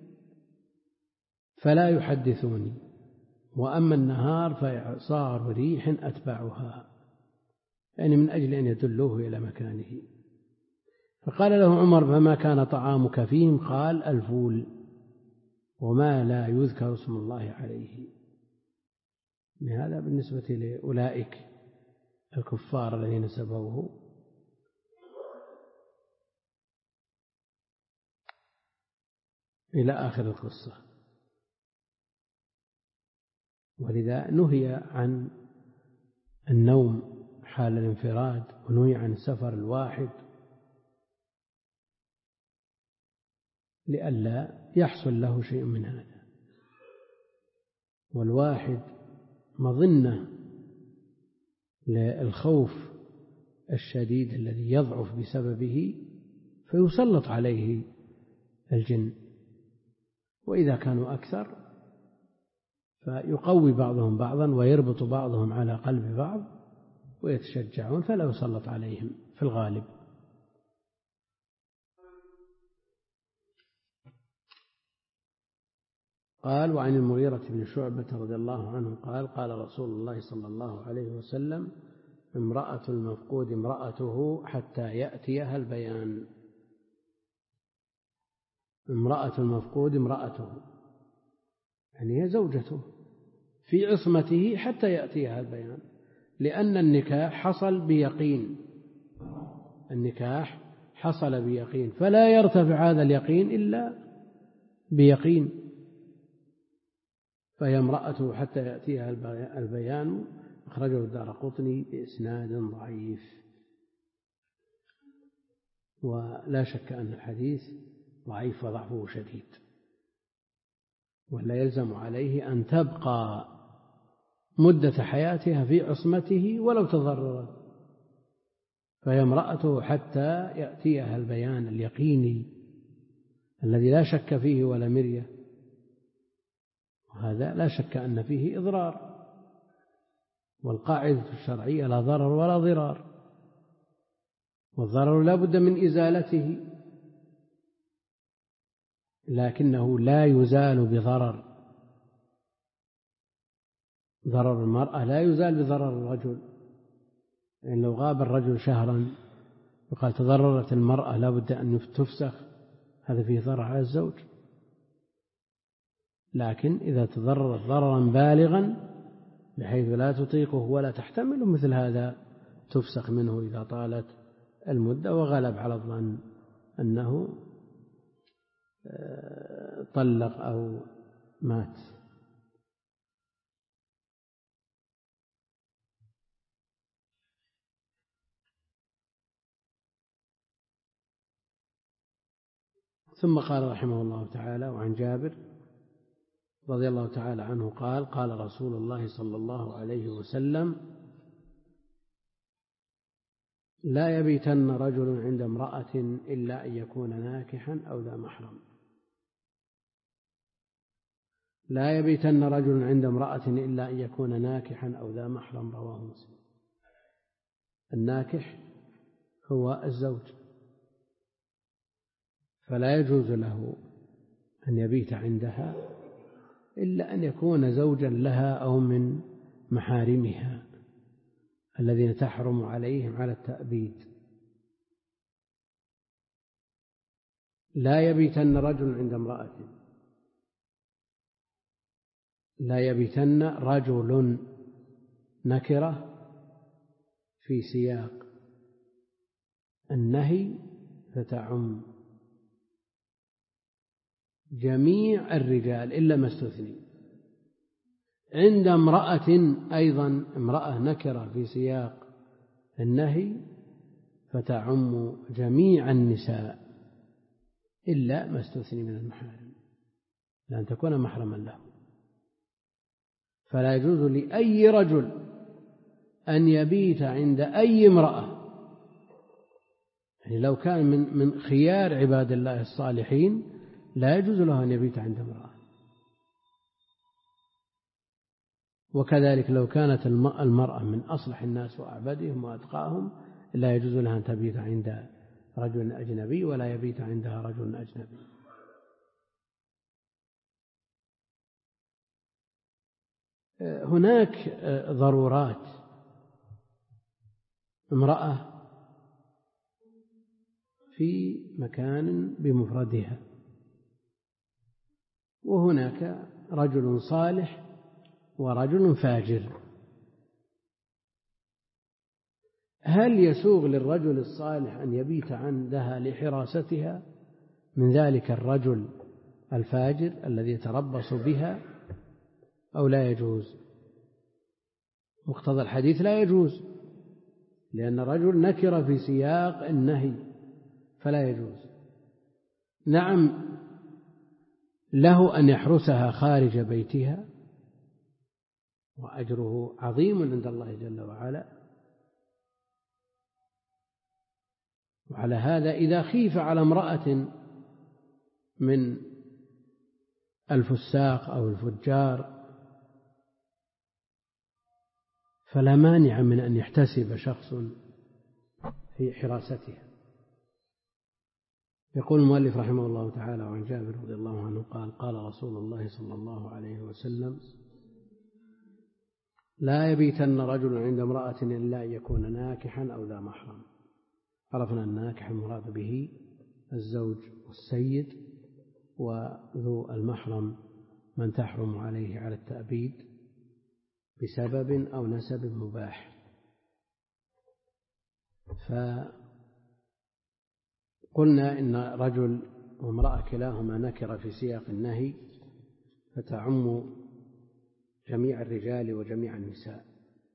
فلا يحدثوني، وأما النهار فإعصار ريح أتبعها، يعني من أجل أن يدلوه إلى مكانه. فقال له عمر: فما كان طعامك فيهم؟ قال: الفول وما لا يذكر اسم الله عليه. هذا بالنسبة لأولئك الكفار الذين سبوه. إلى آخر القصة. ولذا نهي عن النوم حال الانفراد، ونهي عن السفر الواحد لئلا يحصل له شيء من هذا. والواحد مظنة للخوف الشديد الذي يضعف بسببه فيسلط عليه الجن، وإذا كانوا أكثر فيقوي بعضهم بعضا ويربط بعضهم على قلب بعض ويتشجعون فلا يسلط عليهم في الغالب. قال: وعن المغيرة بن شعبة رضي الله عنه قال: قال رسول الله صلى الله عليه وسلم: امرأة المفقود امرأته حتى يأتيها البيان. امرأة المفقود امرأته يعني هي زوجته في عصمته حتى يأتيها البيان، لأن النكاح حصل بيقين، النكاح حصل بيقين، فلا يرتفع هذا اليقين إلا بيقين. فهي امرأته حتى يأتيها البيان. أخرجه الدارقطني بإسناد ضعيف. ولا شك أن الحديث ضعيف وضعفه شديد، ولا يلزم عليه أن تبقى مدة حياتها في عصمته ولو تضررت. فهي امرأته حتى يأتيها البيان اليقيني الذي لا شك فيه ولا مرية، وهذا لا شك أن فيه إضرار، والقاعدة الشرعية لا ضرر ولا ضرار، والضرر لا بد من إزالته، لكنه لا يزال بضرر. ضرر المرأة لا يزال بضرر الرجل، يعني لو غاب الرجل شهرا وقال تضررت المرأة لا بد أن تفسخ، هذا فيه ضرر على الزوج. لكن إذا تضررت ضررا بالغا بحيث لا تطيقه ولا تحتمل، مثل هذا تفسخ منه إذا طالت المدة وغلب على الظن أنه طلق أو مات. ثم قال رحمه الله تعالى: وعن جابر رضي الله تعالى عنه قال: قال رسول الله صلى الله عليه وسلم: لا يبيتن رجل عند امرأة إلا أن يكون ناكحا أو ذا محرم. لا يبيتن رجل عند امرأة إلا أن يكون ناكحا أو ذا محرم. رواه مسلم. الناكح هو الزوج، فلا يجوز له أن يبيت عندها إلا أن يكون زوجا لها أو من محارمها الذين تحرم عليهم على التأبيد. لا يبيتن رجل عند امرأة، لا يبيتن رجل نكرة في سياق النهي فتعم جميع الرجال إلا ما استثني. عند امرأة أيضا امرأة نكرة في سياق النهي فتعم جميع النساء إلا ما استثني من المحارم، لأن تكون محرما له. فلا يجوز لأي رجل أن يبيت عند أي امرأة، يعني لو كان من من خيار عباد الله الصالحين لا يجوز له أن يبيت عند امرأة. وكذلك لو كانت المرأة من أصلح الناس وأعبدهم وأتقاهم لا يجوز لها أن تبيت عند رجل أجنبي ولا يبيت عندها رجل أجنبي. هناك ضرورات. امرأة في مكان بمفردها، وهناك رجل صالح ورجل فاجر، هل يسوغ للرجل الصالح أن يبيت عندها لحراستها من ذلك الرجل الفاجر الذي يتربص بها أو لا يجوز؟ مقتضى الحديث لا يجوز، لأن الرجل نكر في سياق النهي فلا يجوز. نعم له أن يحرسها خارج بيتها وأجره عظيم عند الله جل وعلا، وعلى هذا إذا خيف على امرأة من الفساق أو الفجار فلا مانع من أن يحتسب شخص في حراستها. يقول المؤلف رحمه الله تعالى: وعن جابر رضي الله عنه قال: قال رسول الله صلى الله عليه وسلم: لا يبيتن رجل عند امرأة إلا أن يكون ناكحا أو ذا محرم. عرفنا الناكح المراد به الزوج والسيد، وذو المحرم من تحرم عليه على التأبيد بسبب أو نسب مباح. فقلنا إن رجل وامرأة كلاهما نكر في سياق النهي فتعم جميع الرجال وجميع النساء.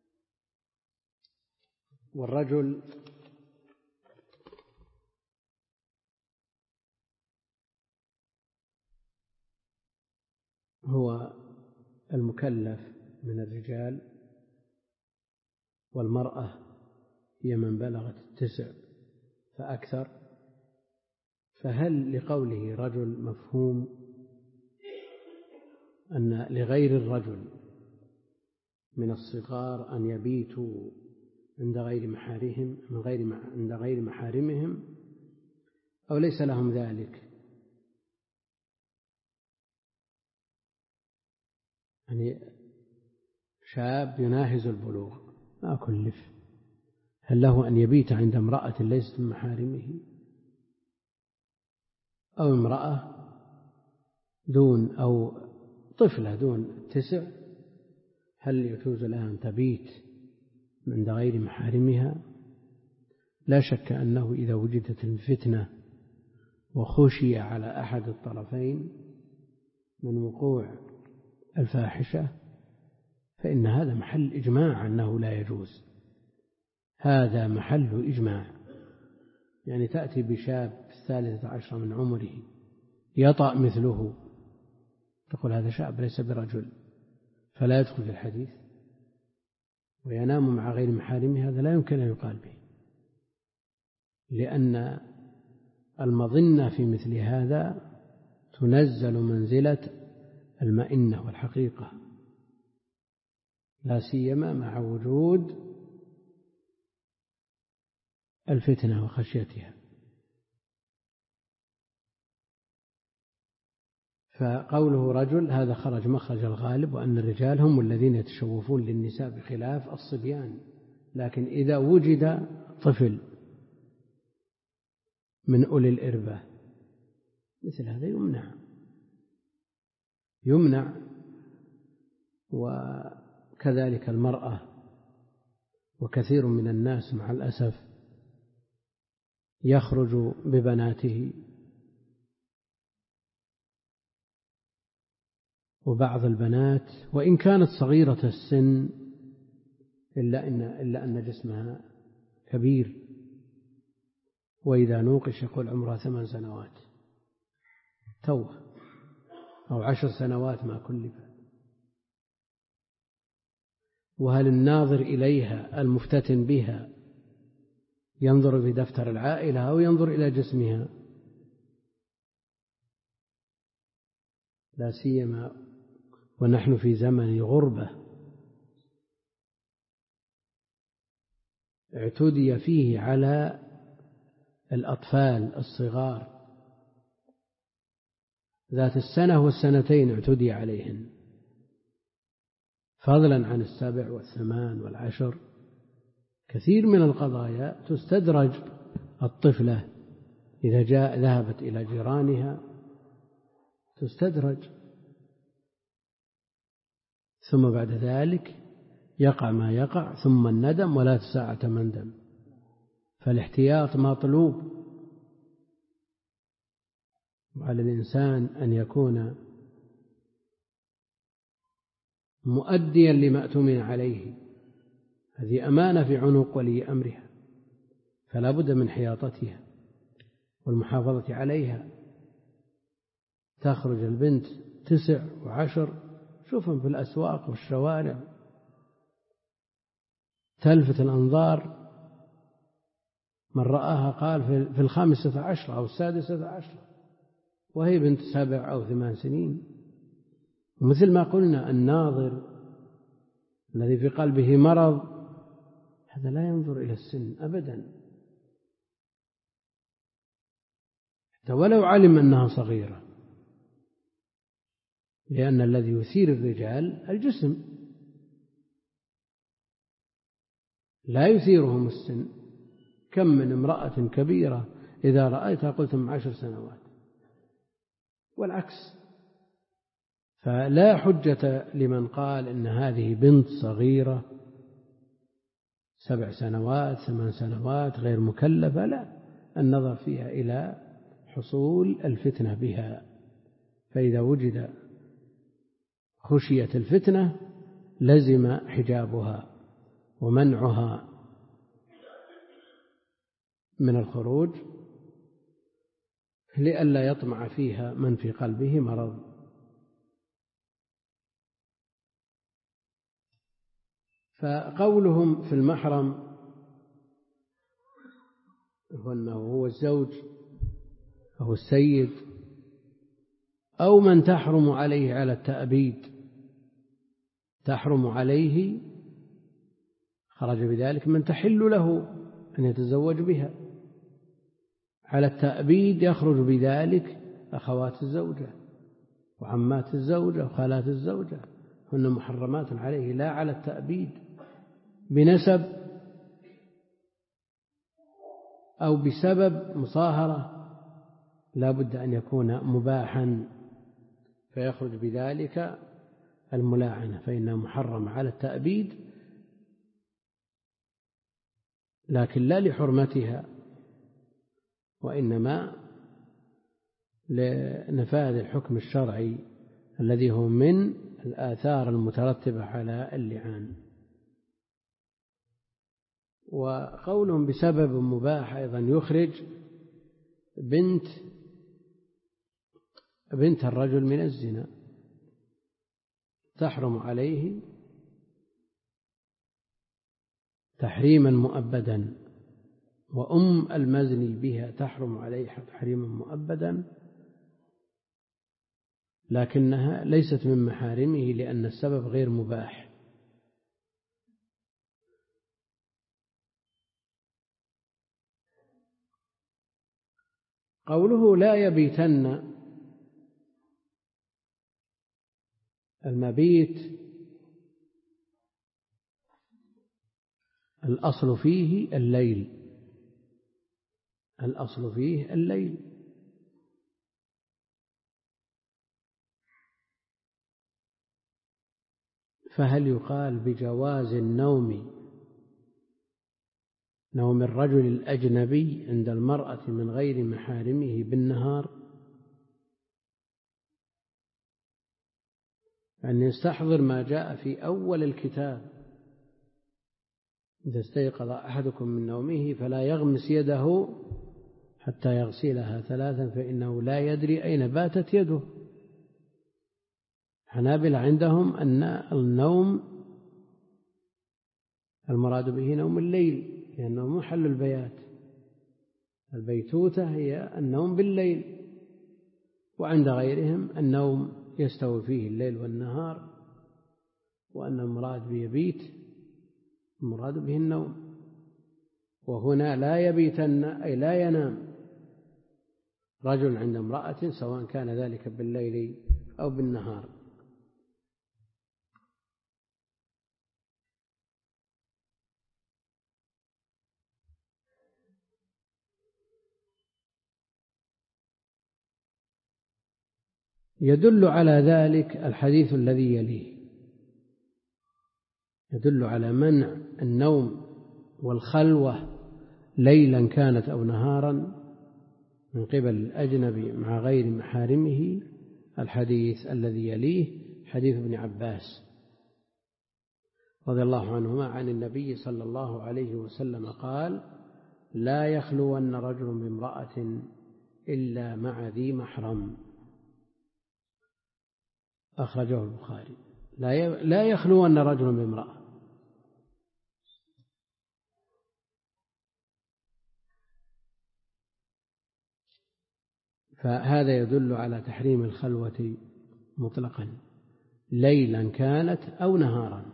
والرجل هو المكلف من الرجال، والمرأة هي من بلغت التسع فأكثر. فهل لقوله رجل مفهوم أن لغير الرجل من الصغار أن يبيتوا عند غير محارمهم من غير عند غير محارمهم، أو ليس لهم ذلك؟ يعني شاب يناهز البلوغ ما كلف، هل له أن يبيت عند امرأة ليست من محارمه، أو امرأة دون أو طفلة دون تسع هل يجوز لها أن تبيت عند غير محارمها؟ لا شك أنه إذا وجدت الفتنة وخشي على أحد الطرفين من وقوع الفاحشة فإن هذا محل إجماع أنه لا يجوز. هذا محل إجماع. يعني تأتي بشاب الثالثة عشر من عمره يطأ مثله، تقول هذا شاب ليس برجل فلا يدخل في الحديث، وينام مع غير محارمه، هذا لا يمكن أن يقال به، لأن المظنة في مثل هذا تنزل منزلة المئنة والحقيقة، لا سيما مع وجود الفتنة وخشيتها. فقوله رجل هذا خرج مخرج الغالب، وأن الرجال هم الذين يتشوفون للنساء بخلاف الصبيان. لكن إذا وجد طفل من أولي الإربة مثل هذا يمنع يمنع وكذلك المرأة. وكثير من الناس مع الأسف يخرج ببناته، وبعض البنات وإن كانت صغيرة السن إلا أن, إلا أن جسمها كبير، وإذا نوقش يقول عمرها ثمان سنوات توه أو عشر سنوات ما كلفت. وهل الناظر إليها المفتتن بها ينظر في دفتر العائلة أو ينظر إلى جسمها؟ لا سيما ونحن في زمن غربة اعتدي فيه على الأطفال الصغار ذات السنة والسنتين، اعتدي عليهن فضلا عن السبع والثمان والعشر. كثير من القضايا تستدرج الطفلة إذا جاء ذهبت إلى جيرانها تستدرج، ثم بعد ذلك يقع ما يقع، ثم الندم ولا تساعة مندم. فالاحتياط مطلوب، وعلى الإنسان أن يكون مؤديا لما اؤتمن عليه. هذه أمانة في عنق ولي أمرها، فلا بد من حياطتها والمحافظة عليها. تخرج البنت تسع وعشر، شوفهم في الأسواق والشوارع تلفت الأنظار، من رآها قال في الخامسة عشرة أو السادسة عشرة وهي بنت سبع أو ثمان سنين. ومثل ما قلنا الناظر الذي في قلبه مرض هذا لا ينظر إلى السن أبدا، حتى ولو علم أنها صغيرة، لأن الذي يثير الرجال الجسم لا يثيرهم السن. كم من امرأة كبيرة إذا رأيتها قلتم عشر سنوات، والعكس. فلا حجة لمن قال إن هذه بنت صغيرة سبع سنوات ثمان سنوات غير مكلفة، لا، النظر فيها إلى حصول الفتنة بها. فإذا وجد خشية الفتنة لزم حجابها ومنعها من الخروج لئلا يطمع فيها من في قلبه مرض. فقولهم في المحرم هو أنه هو الزوج أو السيد أو من تحرم عليه على التأبيد، تحرم عليه خرج بذلك من تحل له أن يتزوج بها. على التأبيد يخرج بذلك أخوات الزوجة وعمات الزوجة وخالات الزوجة، هن محرمات عليه لا على التأبيد بنسب أو بسبب مصاهرة، لا بد أن يكون مباحا فيخرج بذلك الملاعنة، فإنها محرمة على التأبيد لكن لا لحرمتها، وإنما لنفاذ الحكم الشرعي الذي هو من الآثار المترتبة على اللعان. وقولهم بسبب مباح أيضا يخرج بنت بنت الرجل من الزنا، تحرم عليه تحريما مؤبدا، وأم المزني بها تحرم عليه تحريما مؤبدا، لكنها ليست من محارمه لأن السبب غير مباح. قوله لا يبيتن المبيت الأصل فيه الليل، الأصل فيه الليل. فهل يقال بجواز النوم نوم الرجل الأجنبي عند المرأة من غير محارمه بالنهار؟ أن يستحضر ما جاء في أول الكتاب: إذا استيقظ أحدكم من نومه فلا يغمس يده حتى يغسلها ثلاثا فإنه لا يدري أين باتت يده. الحنابلة عندهم أن النوم المراد به نوم الليل، لأنه محل البيات. البيتوتة هي النوم بالليل، وعند غيرهم النوم يستوي فيه الليل والنهار، وأن المراد بيبيت المراد به النوم. وهنا لا يبيتن أي لا ينام رجل عند امرأة سواء كان ذلك بالليل أو بالنهار. يدل على ذلك الحديث الذي يليه، يدل على منع النوم والخلوة ليلا كانت أو نهارا من قبل الأجنبي مع غير محارمه. الحديث الذي يليه حديث ابن عباس رضي الله عنهما عن النبي صلى الله عليه وسلم قال: لا يخلون رجل بامرأة إلا مع ذي محرم. أخرجه البخاري. لا يخلون رجل بامرأة، فهذا يدل على تحريم الخلوة مطلقا ليلا كانت أو نهارا.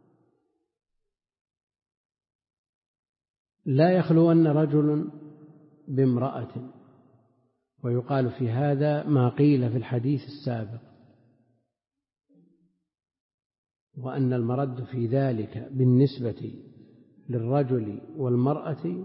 لا يخلون رجل بامرأة، ويقال في هذا ما قيل في الحديث السابق، وأن المرد في ذلك بالنسبة للرجل والمرأة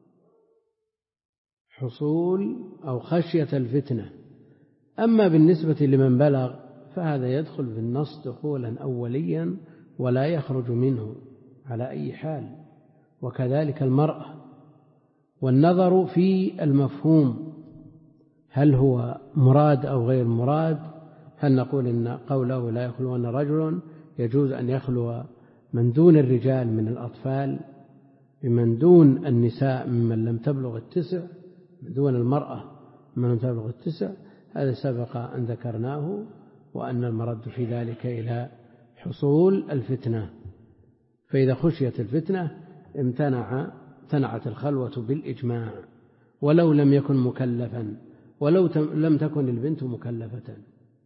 حصول أو خشية الفتنة. أما بالنسبة لمن بلغ فهذا يدخل في النص دخولا أوليا ولا يخرج منه على أي حال، وكذلك المرأة. والنظر في المفهوم، هل هو مراد أو غير مراد؟ هل نقول إن قوله لا يخلون رجل يجوز أن يخلو من دون الرجال من الأطفال بمن دون النساء ممن لم تبلغ التسع، من دون المرأة من لم تبلغ التسع؟ هذا سبق أن ذكرناه، وأن المرد في ذلك إلى حصول الفتنة. فإذا خشيت الفتنة امتنع امتنعت الخلوة بالإجماع، ولو لم يكن مكلفا، ولو لم تكن البنت مكلفة،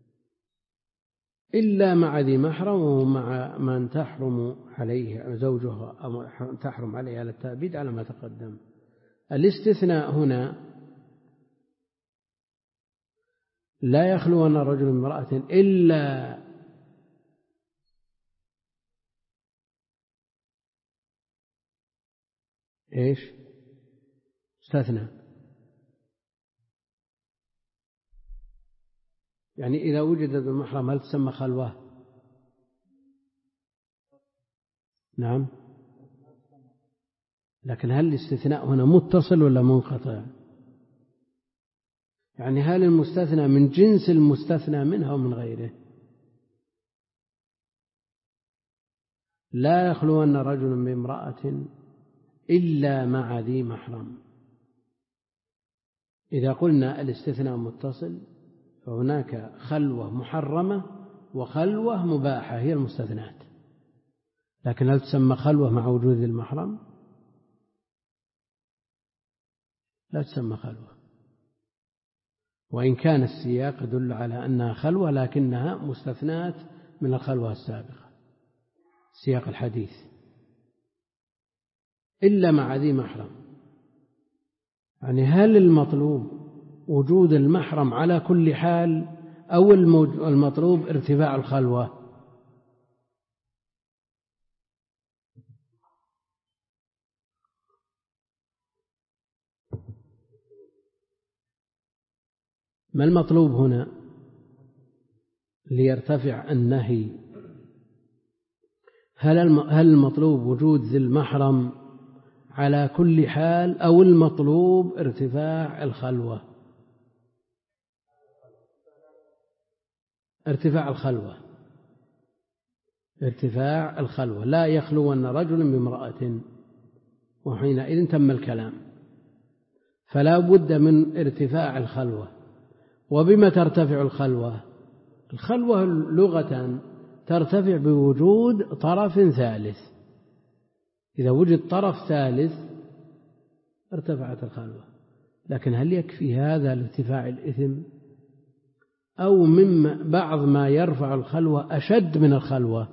إلا مع ذي محرم ومع من تحرم عليه زوجها أو تحرم عليه على التأبيد على ما تقدم. الاستثناء هنا لا يخلون رجل امرأة إلا إيش؟ استثنى، يعني إذا وجد المحرم هل تسمى خلوة؟ نعم، لكن هل الاستثناء هنا متصل ولا منقطع؟ يعني هل المستثنى من جنس المستثنى منها ومن غيره؟ لا يخلون رجل بامرأة إلا مع ذي محرم. إذا قلنا الاستثناء متصل فهناك خلوة محرمة وخلوة مباحة هي المستثنات، لكن هل تسمى خلوة مع وجود المحرم؟ لا تسمى خلوة، وإن كان السياق يدل على أنها خلوة لكنها مستثنات من الخلوة السابقة، سياق الحديث إلا مع ذي محرم. يعني هل المطلوب وجود المحرم على كل حال أو المطلوب ارتفاع الخلوة؟ ما المطلوب هنا ليرتفع النهي؟ هل المطلوب وجود ذي المحرم على كل حال أو المطلوب ارتفاع الخلوة؟ ارتفاع الخلوة ارتفاع الخلوة لا يخلون رجل بامرأة، وحينئذ تم الكلام. فلا بد من ارتفاع الخلوة. وبما ترتفع الخلوة؟ الخلوة لغة ترتفع بوجود طرف ثالث. إذا وجد طرف ثالث ارتفعت الخلوة. لكن هل يكفي هذا لارتفاع الإثم؟ أو مما بعض ما يرفع الخلوة أشد من الخلوة؟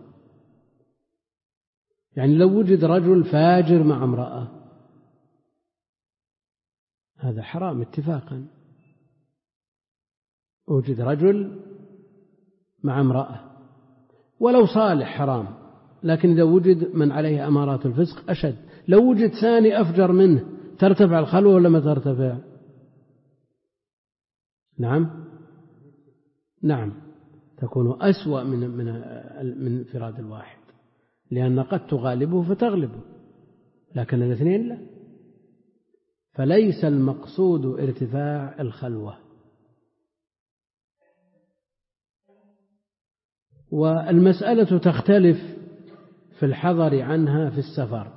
يعني لو وجد رجل فاجر مع امرأة هذا حرام اتفاقا. وجد رجل مع امرأة ولو صالح حرام، لكن إذا وجد من عليه أمارات الفسق أشد. لو وجد ثاني أفجر منه ترتفع الخلوة ولا ما ترتفع؟ نعم نعم تكون أسوأ من من من انفراد الواحد، لأن قد تغالبه فتغلبه، لكن الاثنين لا. فليس المقصود ارتفاع الخلوة. والمسألة تختلف في الحذر عنها في السفر.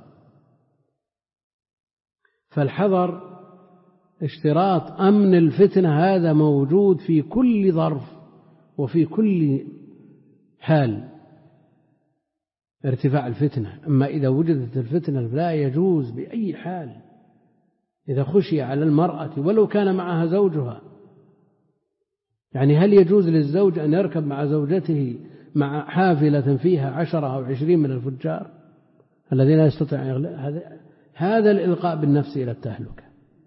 فالحذر اشتراط أمن الفتنة هذا موجود في كل ظرف وفي كل حال، ارتفاع الفتنة. أما إذا وجدت الفتنة لا يجوز بأي حال. إذا خشي على المرأة ولو كان معها زوجها، يعني هل يجوز للزوج أن يركب مع زوجته مع حافلة فيها عشرة أو عشرين من الفجار الذين لا يستطيع أن يغلب؟ هذا هذا الإلقاء بالنفس إلى التهلكة.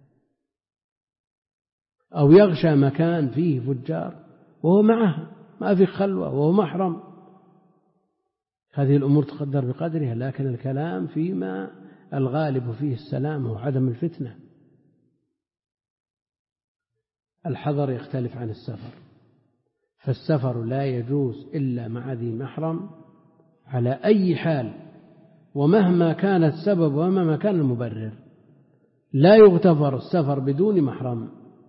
أو يغشى مكان فيه فجار وهو معه ما في خلوة وهو محرم. هذه الأمور تقدر بقدرها، لكن الكلام فيما الغالب فيه السلام وعدم الفتنة. الحذر يختلف عن السفر. فالسفر لا يجوز إلا مع ذي محرم على أي حال، ومهما كان السبب ومهما كان المبرر. لا يغتفر السفر بدون محرم.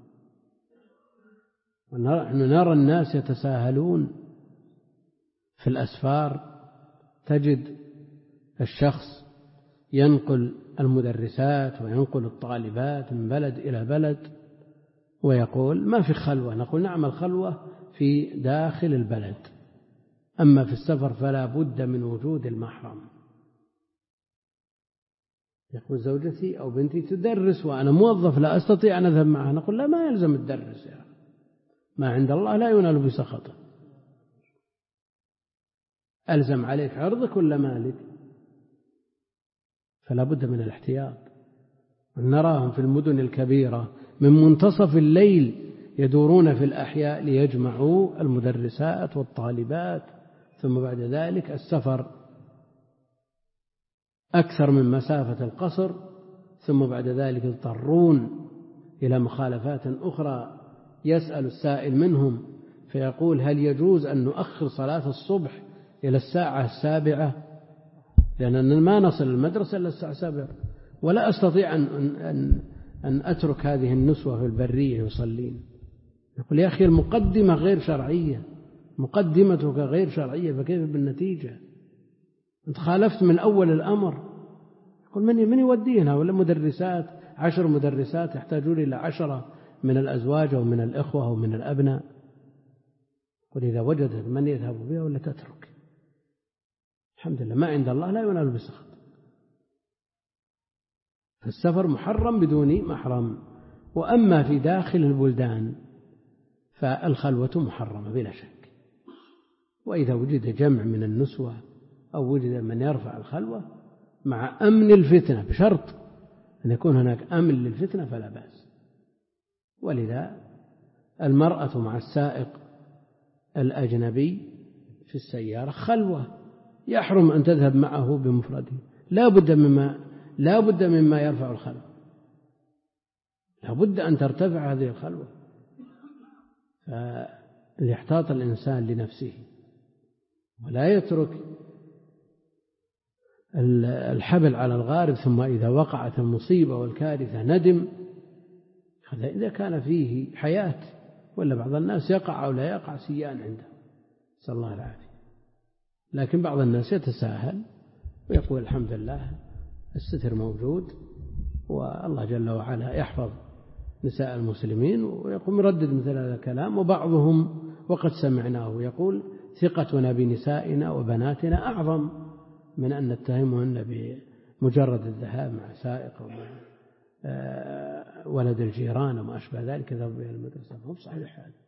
ونحن نرى الناس يتساهلون في الأسفار. تجد الشخص ينقل المدرسات وينقل الطالبات من بلد إلى بلد ويقول ما في خلوة. نقول نعم الخلوة في داخل البلد، أما في السفر فلا بد من وجود المحرم. يقول زوجتي أو بنتي تدرس وأنا موظف لا أستطيع أن أذهب معها. نقول لا، ما يلزم الدرس يا أخي، ما عند الله لا ينال بسخطه. ألزم عليك عرضك ولا مالك؟ فلا بد من الاحتياط. نراهم في المدن الكبيرة من منتصف الليل يدورون في الأحياء ليجمعوا المدرسات والطالبات، ثم بعد ذلك السفر أكثر من مسافة القصر، ثم بعد ذلك يضطرون إلى مخالفات أخرى. يسأل السائل منهم فيقول هل يجوز أن نؤخر صلاة الصبح إلى الساعة السابعة، لأننا ما نصل المدرسة إلا الساعة السابعة، ولا أستطيع أن, أن, أن أترك هذه النسوة في البرية يصلين. يقول يا أخي المقدمة غير شرعية، مقدمتك غير شرعية، فكيف بالنتيجة؟ أنت خالفت من أول الأمر. يقول من من يودينا؟ ولا مدرسات، عشر مدرسات يحتاجون إلى عشرة من الأزواج ومن الإخوة ومن الأبناء. قل إذا وجدت من يذهب بها ولا تترك. الحمد لله ما عند الله لا ينال بسخط. السفر محرم بدون محرم. وأما في داخل البلدان فالخلوة محرمة بلا شك. وإذا وجد جمع من النسوة أو وجد من يرفع الخلوة مع أمن الفتنة، بشرط أن يكون هناك أمن للفتنة فلا بأس. ولذا المرأة مع السائق الأجنبي في السيارة خلوة، يحرم أن تذهب معه بمفرده. لا بد مما لا بد مما يرفع الخلوة، لا بد أن ترتفع هذه الخلوة. فليحتاط الإنسان لنفسه ولا يترك الحبل على الغارب ثم إذا وقعت المصيبة والكارثة ندم. هذا إذا كان فيه حياة، ولا بعض الناس يقع أو لا يقع سيان عنده، نسأل الله العافية. لكن بعض الناس يتساهل ويقول الحمد لله الستر موجود والله جل وعلا يحفظ نساء المسلمين، ويقوم يردد مثل هذا الكلام. وبعضهم وقد سمعناه يقول ثقتنا بنسائنا وبناتنا أعظم من أن نتهمهن بمجرد الذهاب مع سائق أو مع ولد الجيران وما أشبه ذلك ذهب إلى المدرسة. فهم صحيح هذا.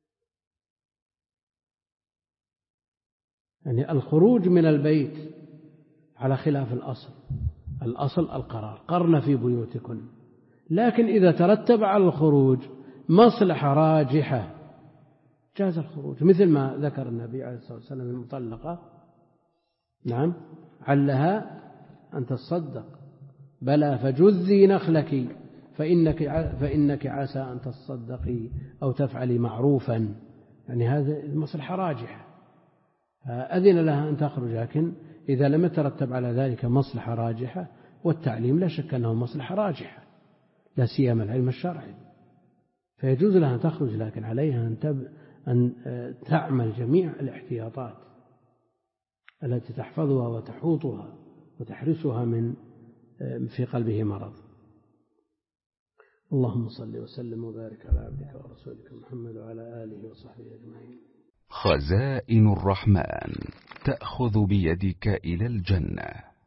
يعني الخروج من البيت على خلاف الأصل، الأصل القرار، قرن في بيوتكن، لكن إذا ترتب على الخروج مصلحة راجحة جاز الخروج، مثل ما ذكر النبي عليه الصلاة والسلام المطلقة نعم علها أن تصدق بلى فجذي نخلك فإنك, فإنك عسى أن تصدقي أو تفعلي معروفا. يعني هذا المصلحة راجحة فأذن لها أن تخرج، لكن إذا لم يترتب على ذلك مصلحة راجحة، والتعليم لا شك أنه مصلحة راجحة لا سيما العلم الشرعي، فيجوز لها أن تخرج، لكن عليها أن, تب... أن تعمل جميع الاحتياطات التي تحفظها وتحوطها وتحرسها من في قلبه مرض. اللهم صل وسلم وبارك على عبدك ورسولك محمد وعلى آله وصحبه أجمعين. خزائن الرحمن تأخذ بيدك إلى الجنة.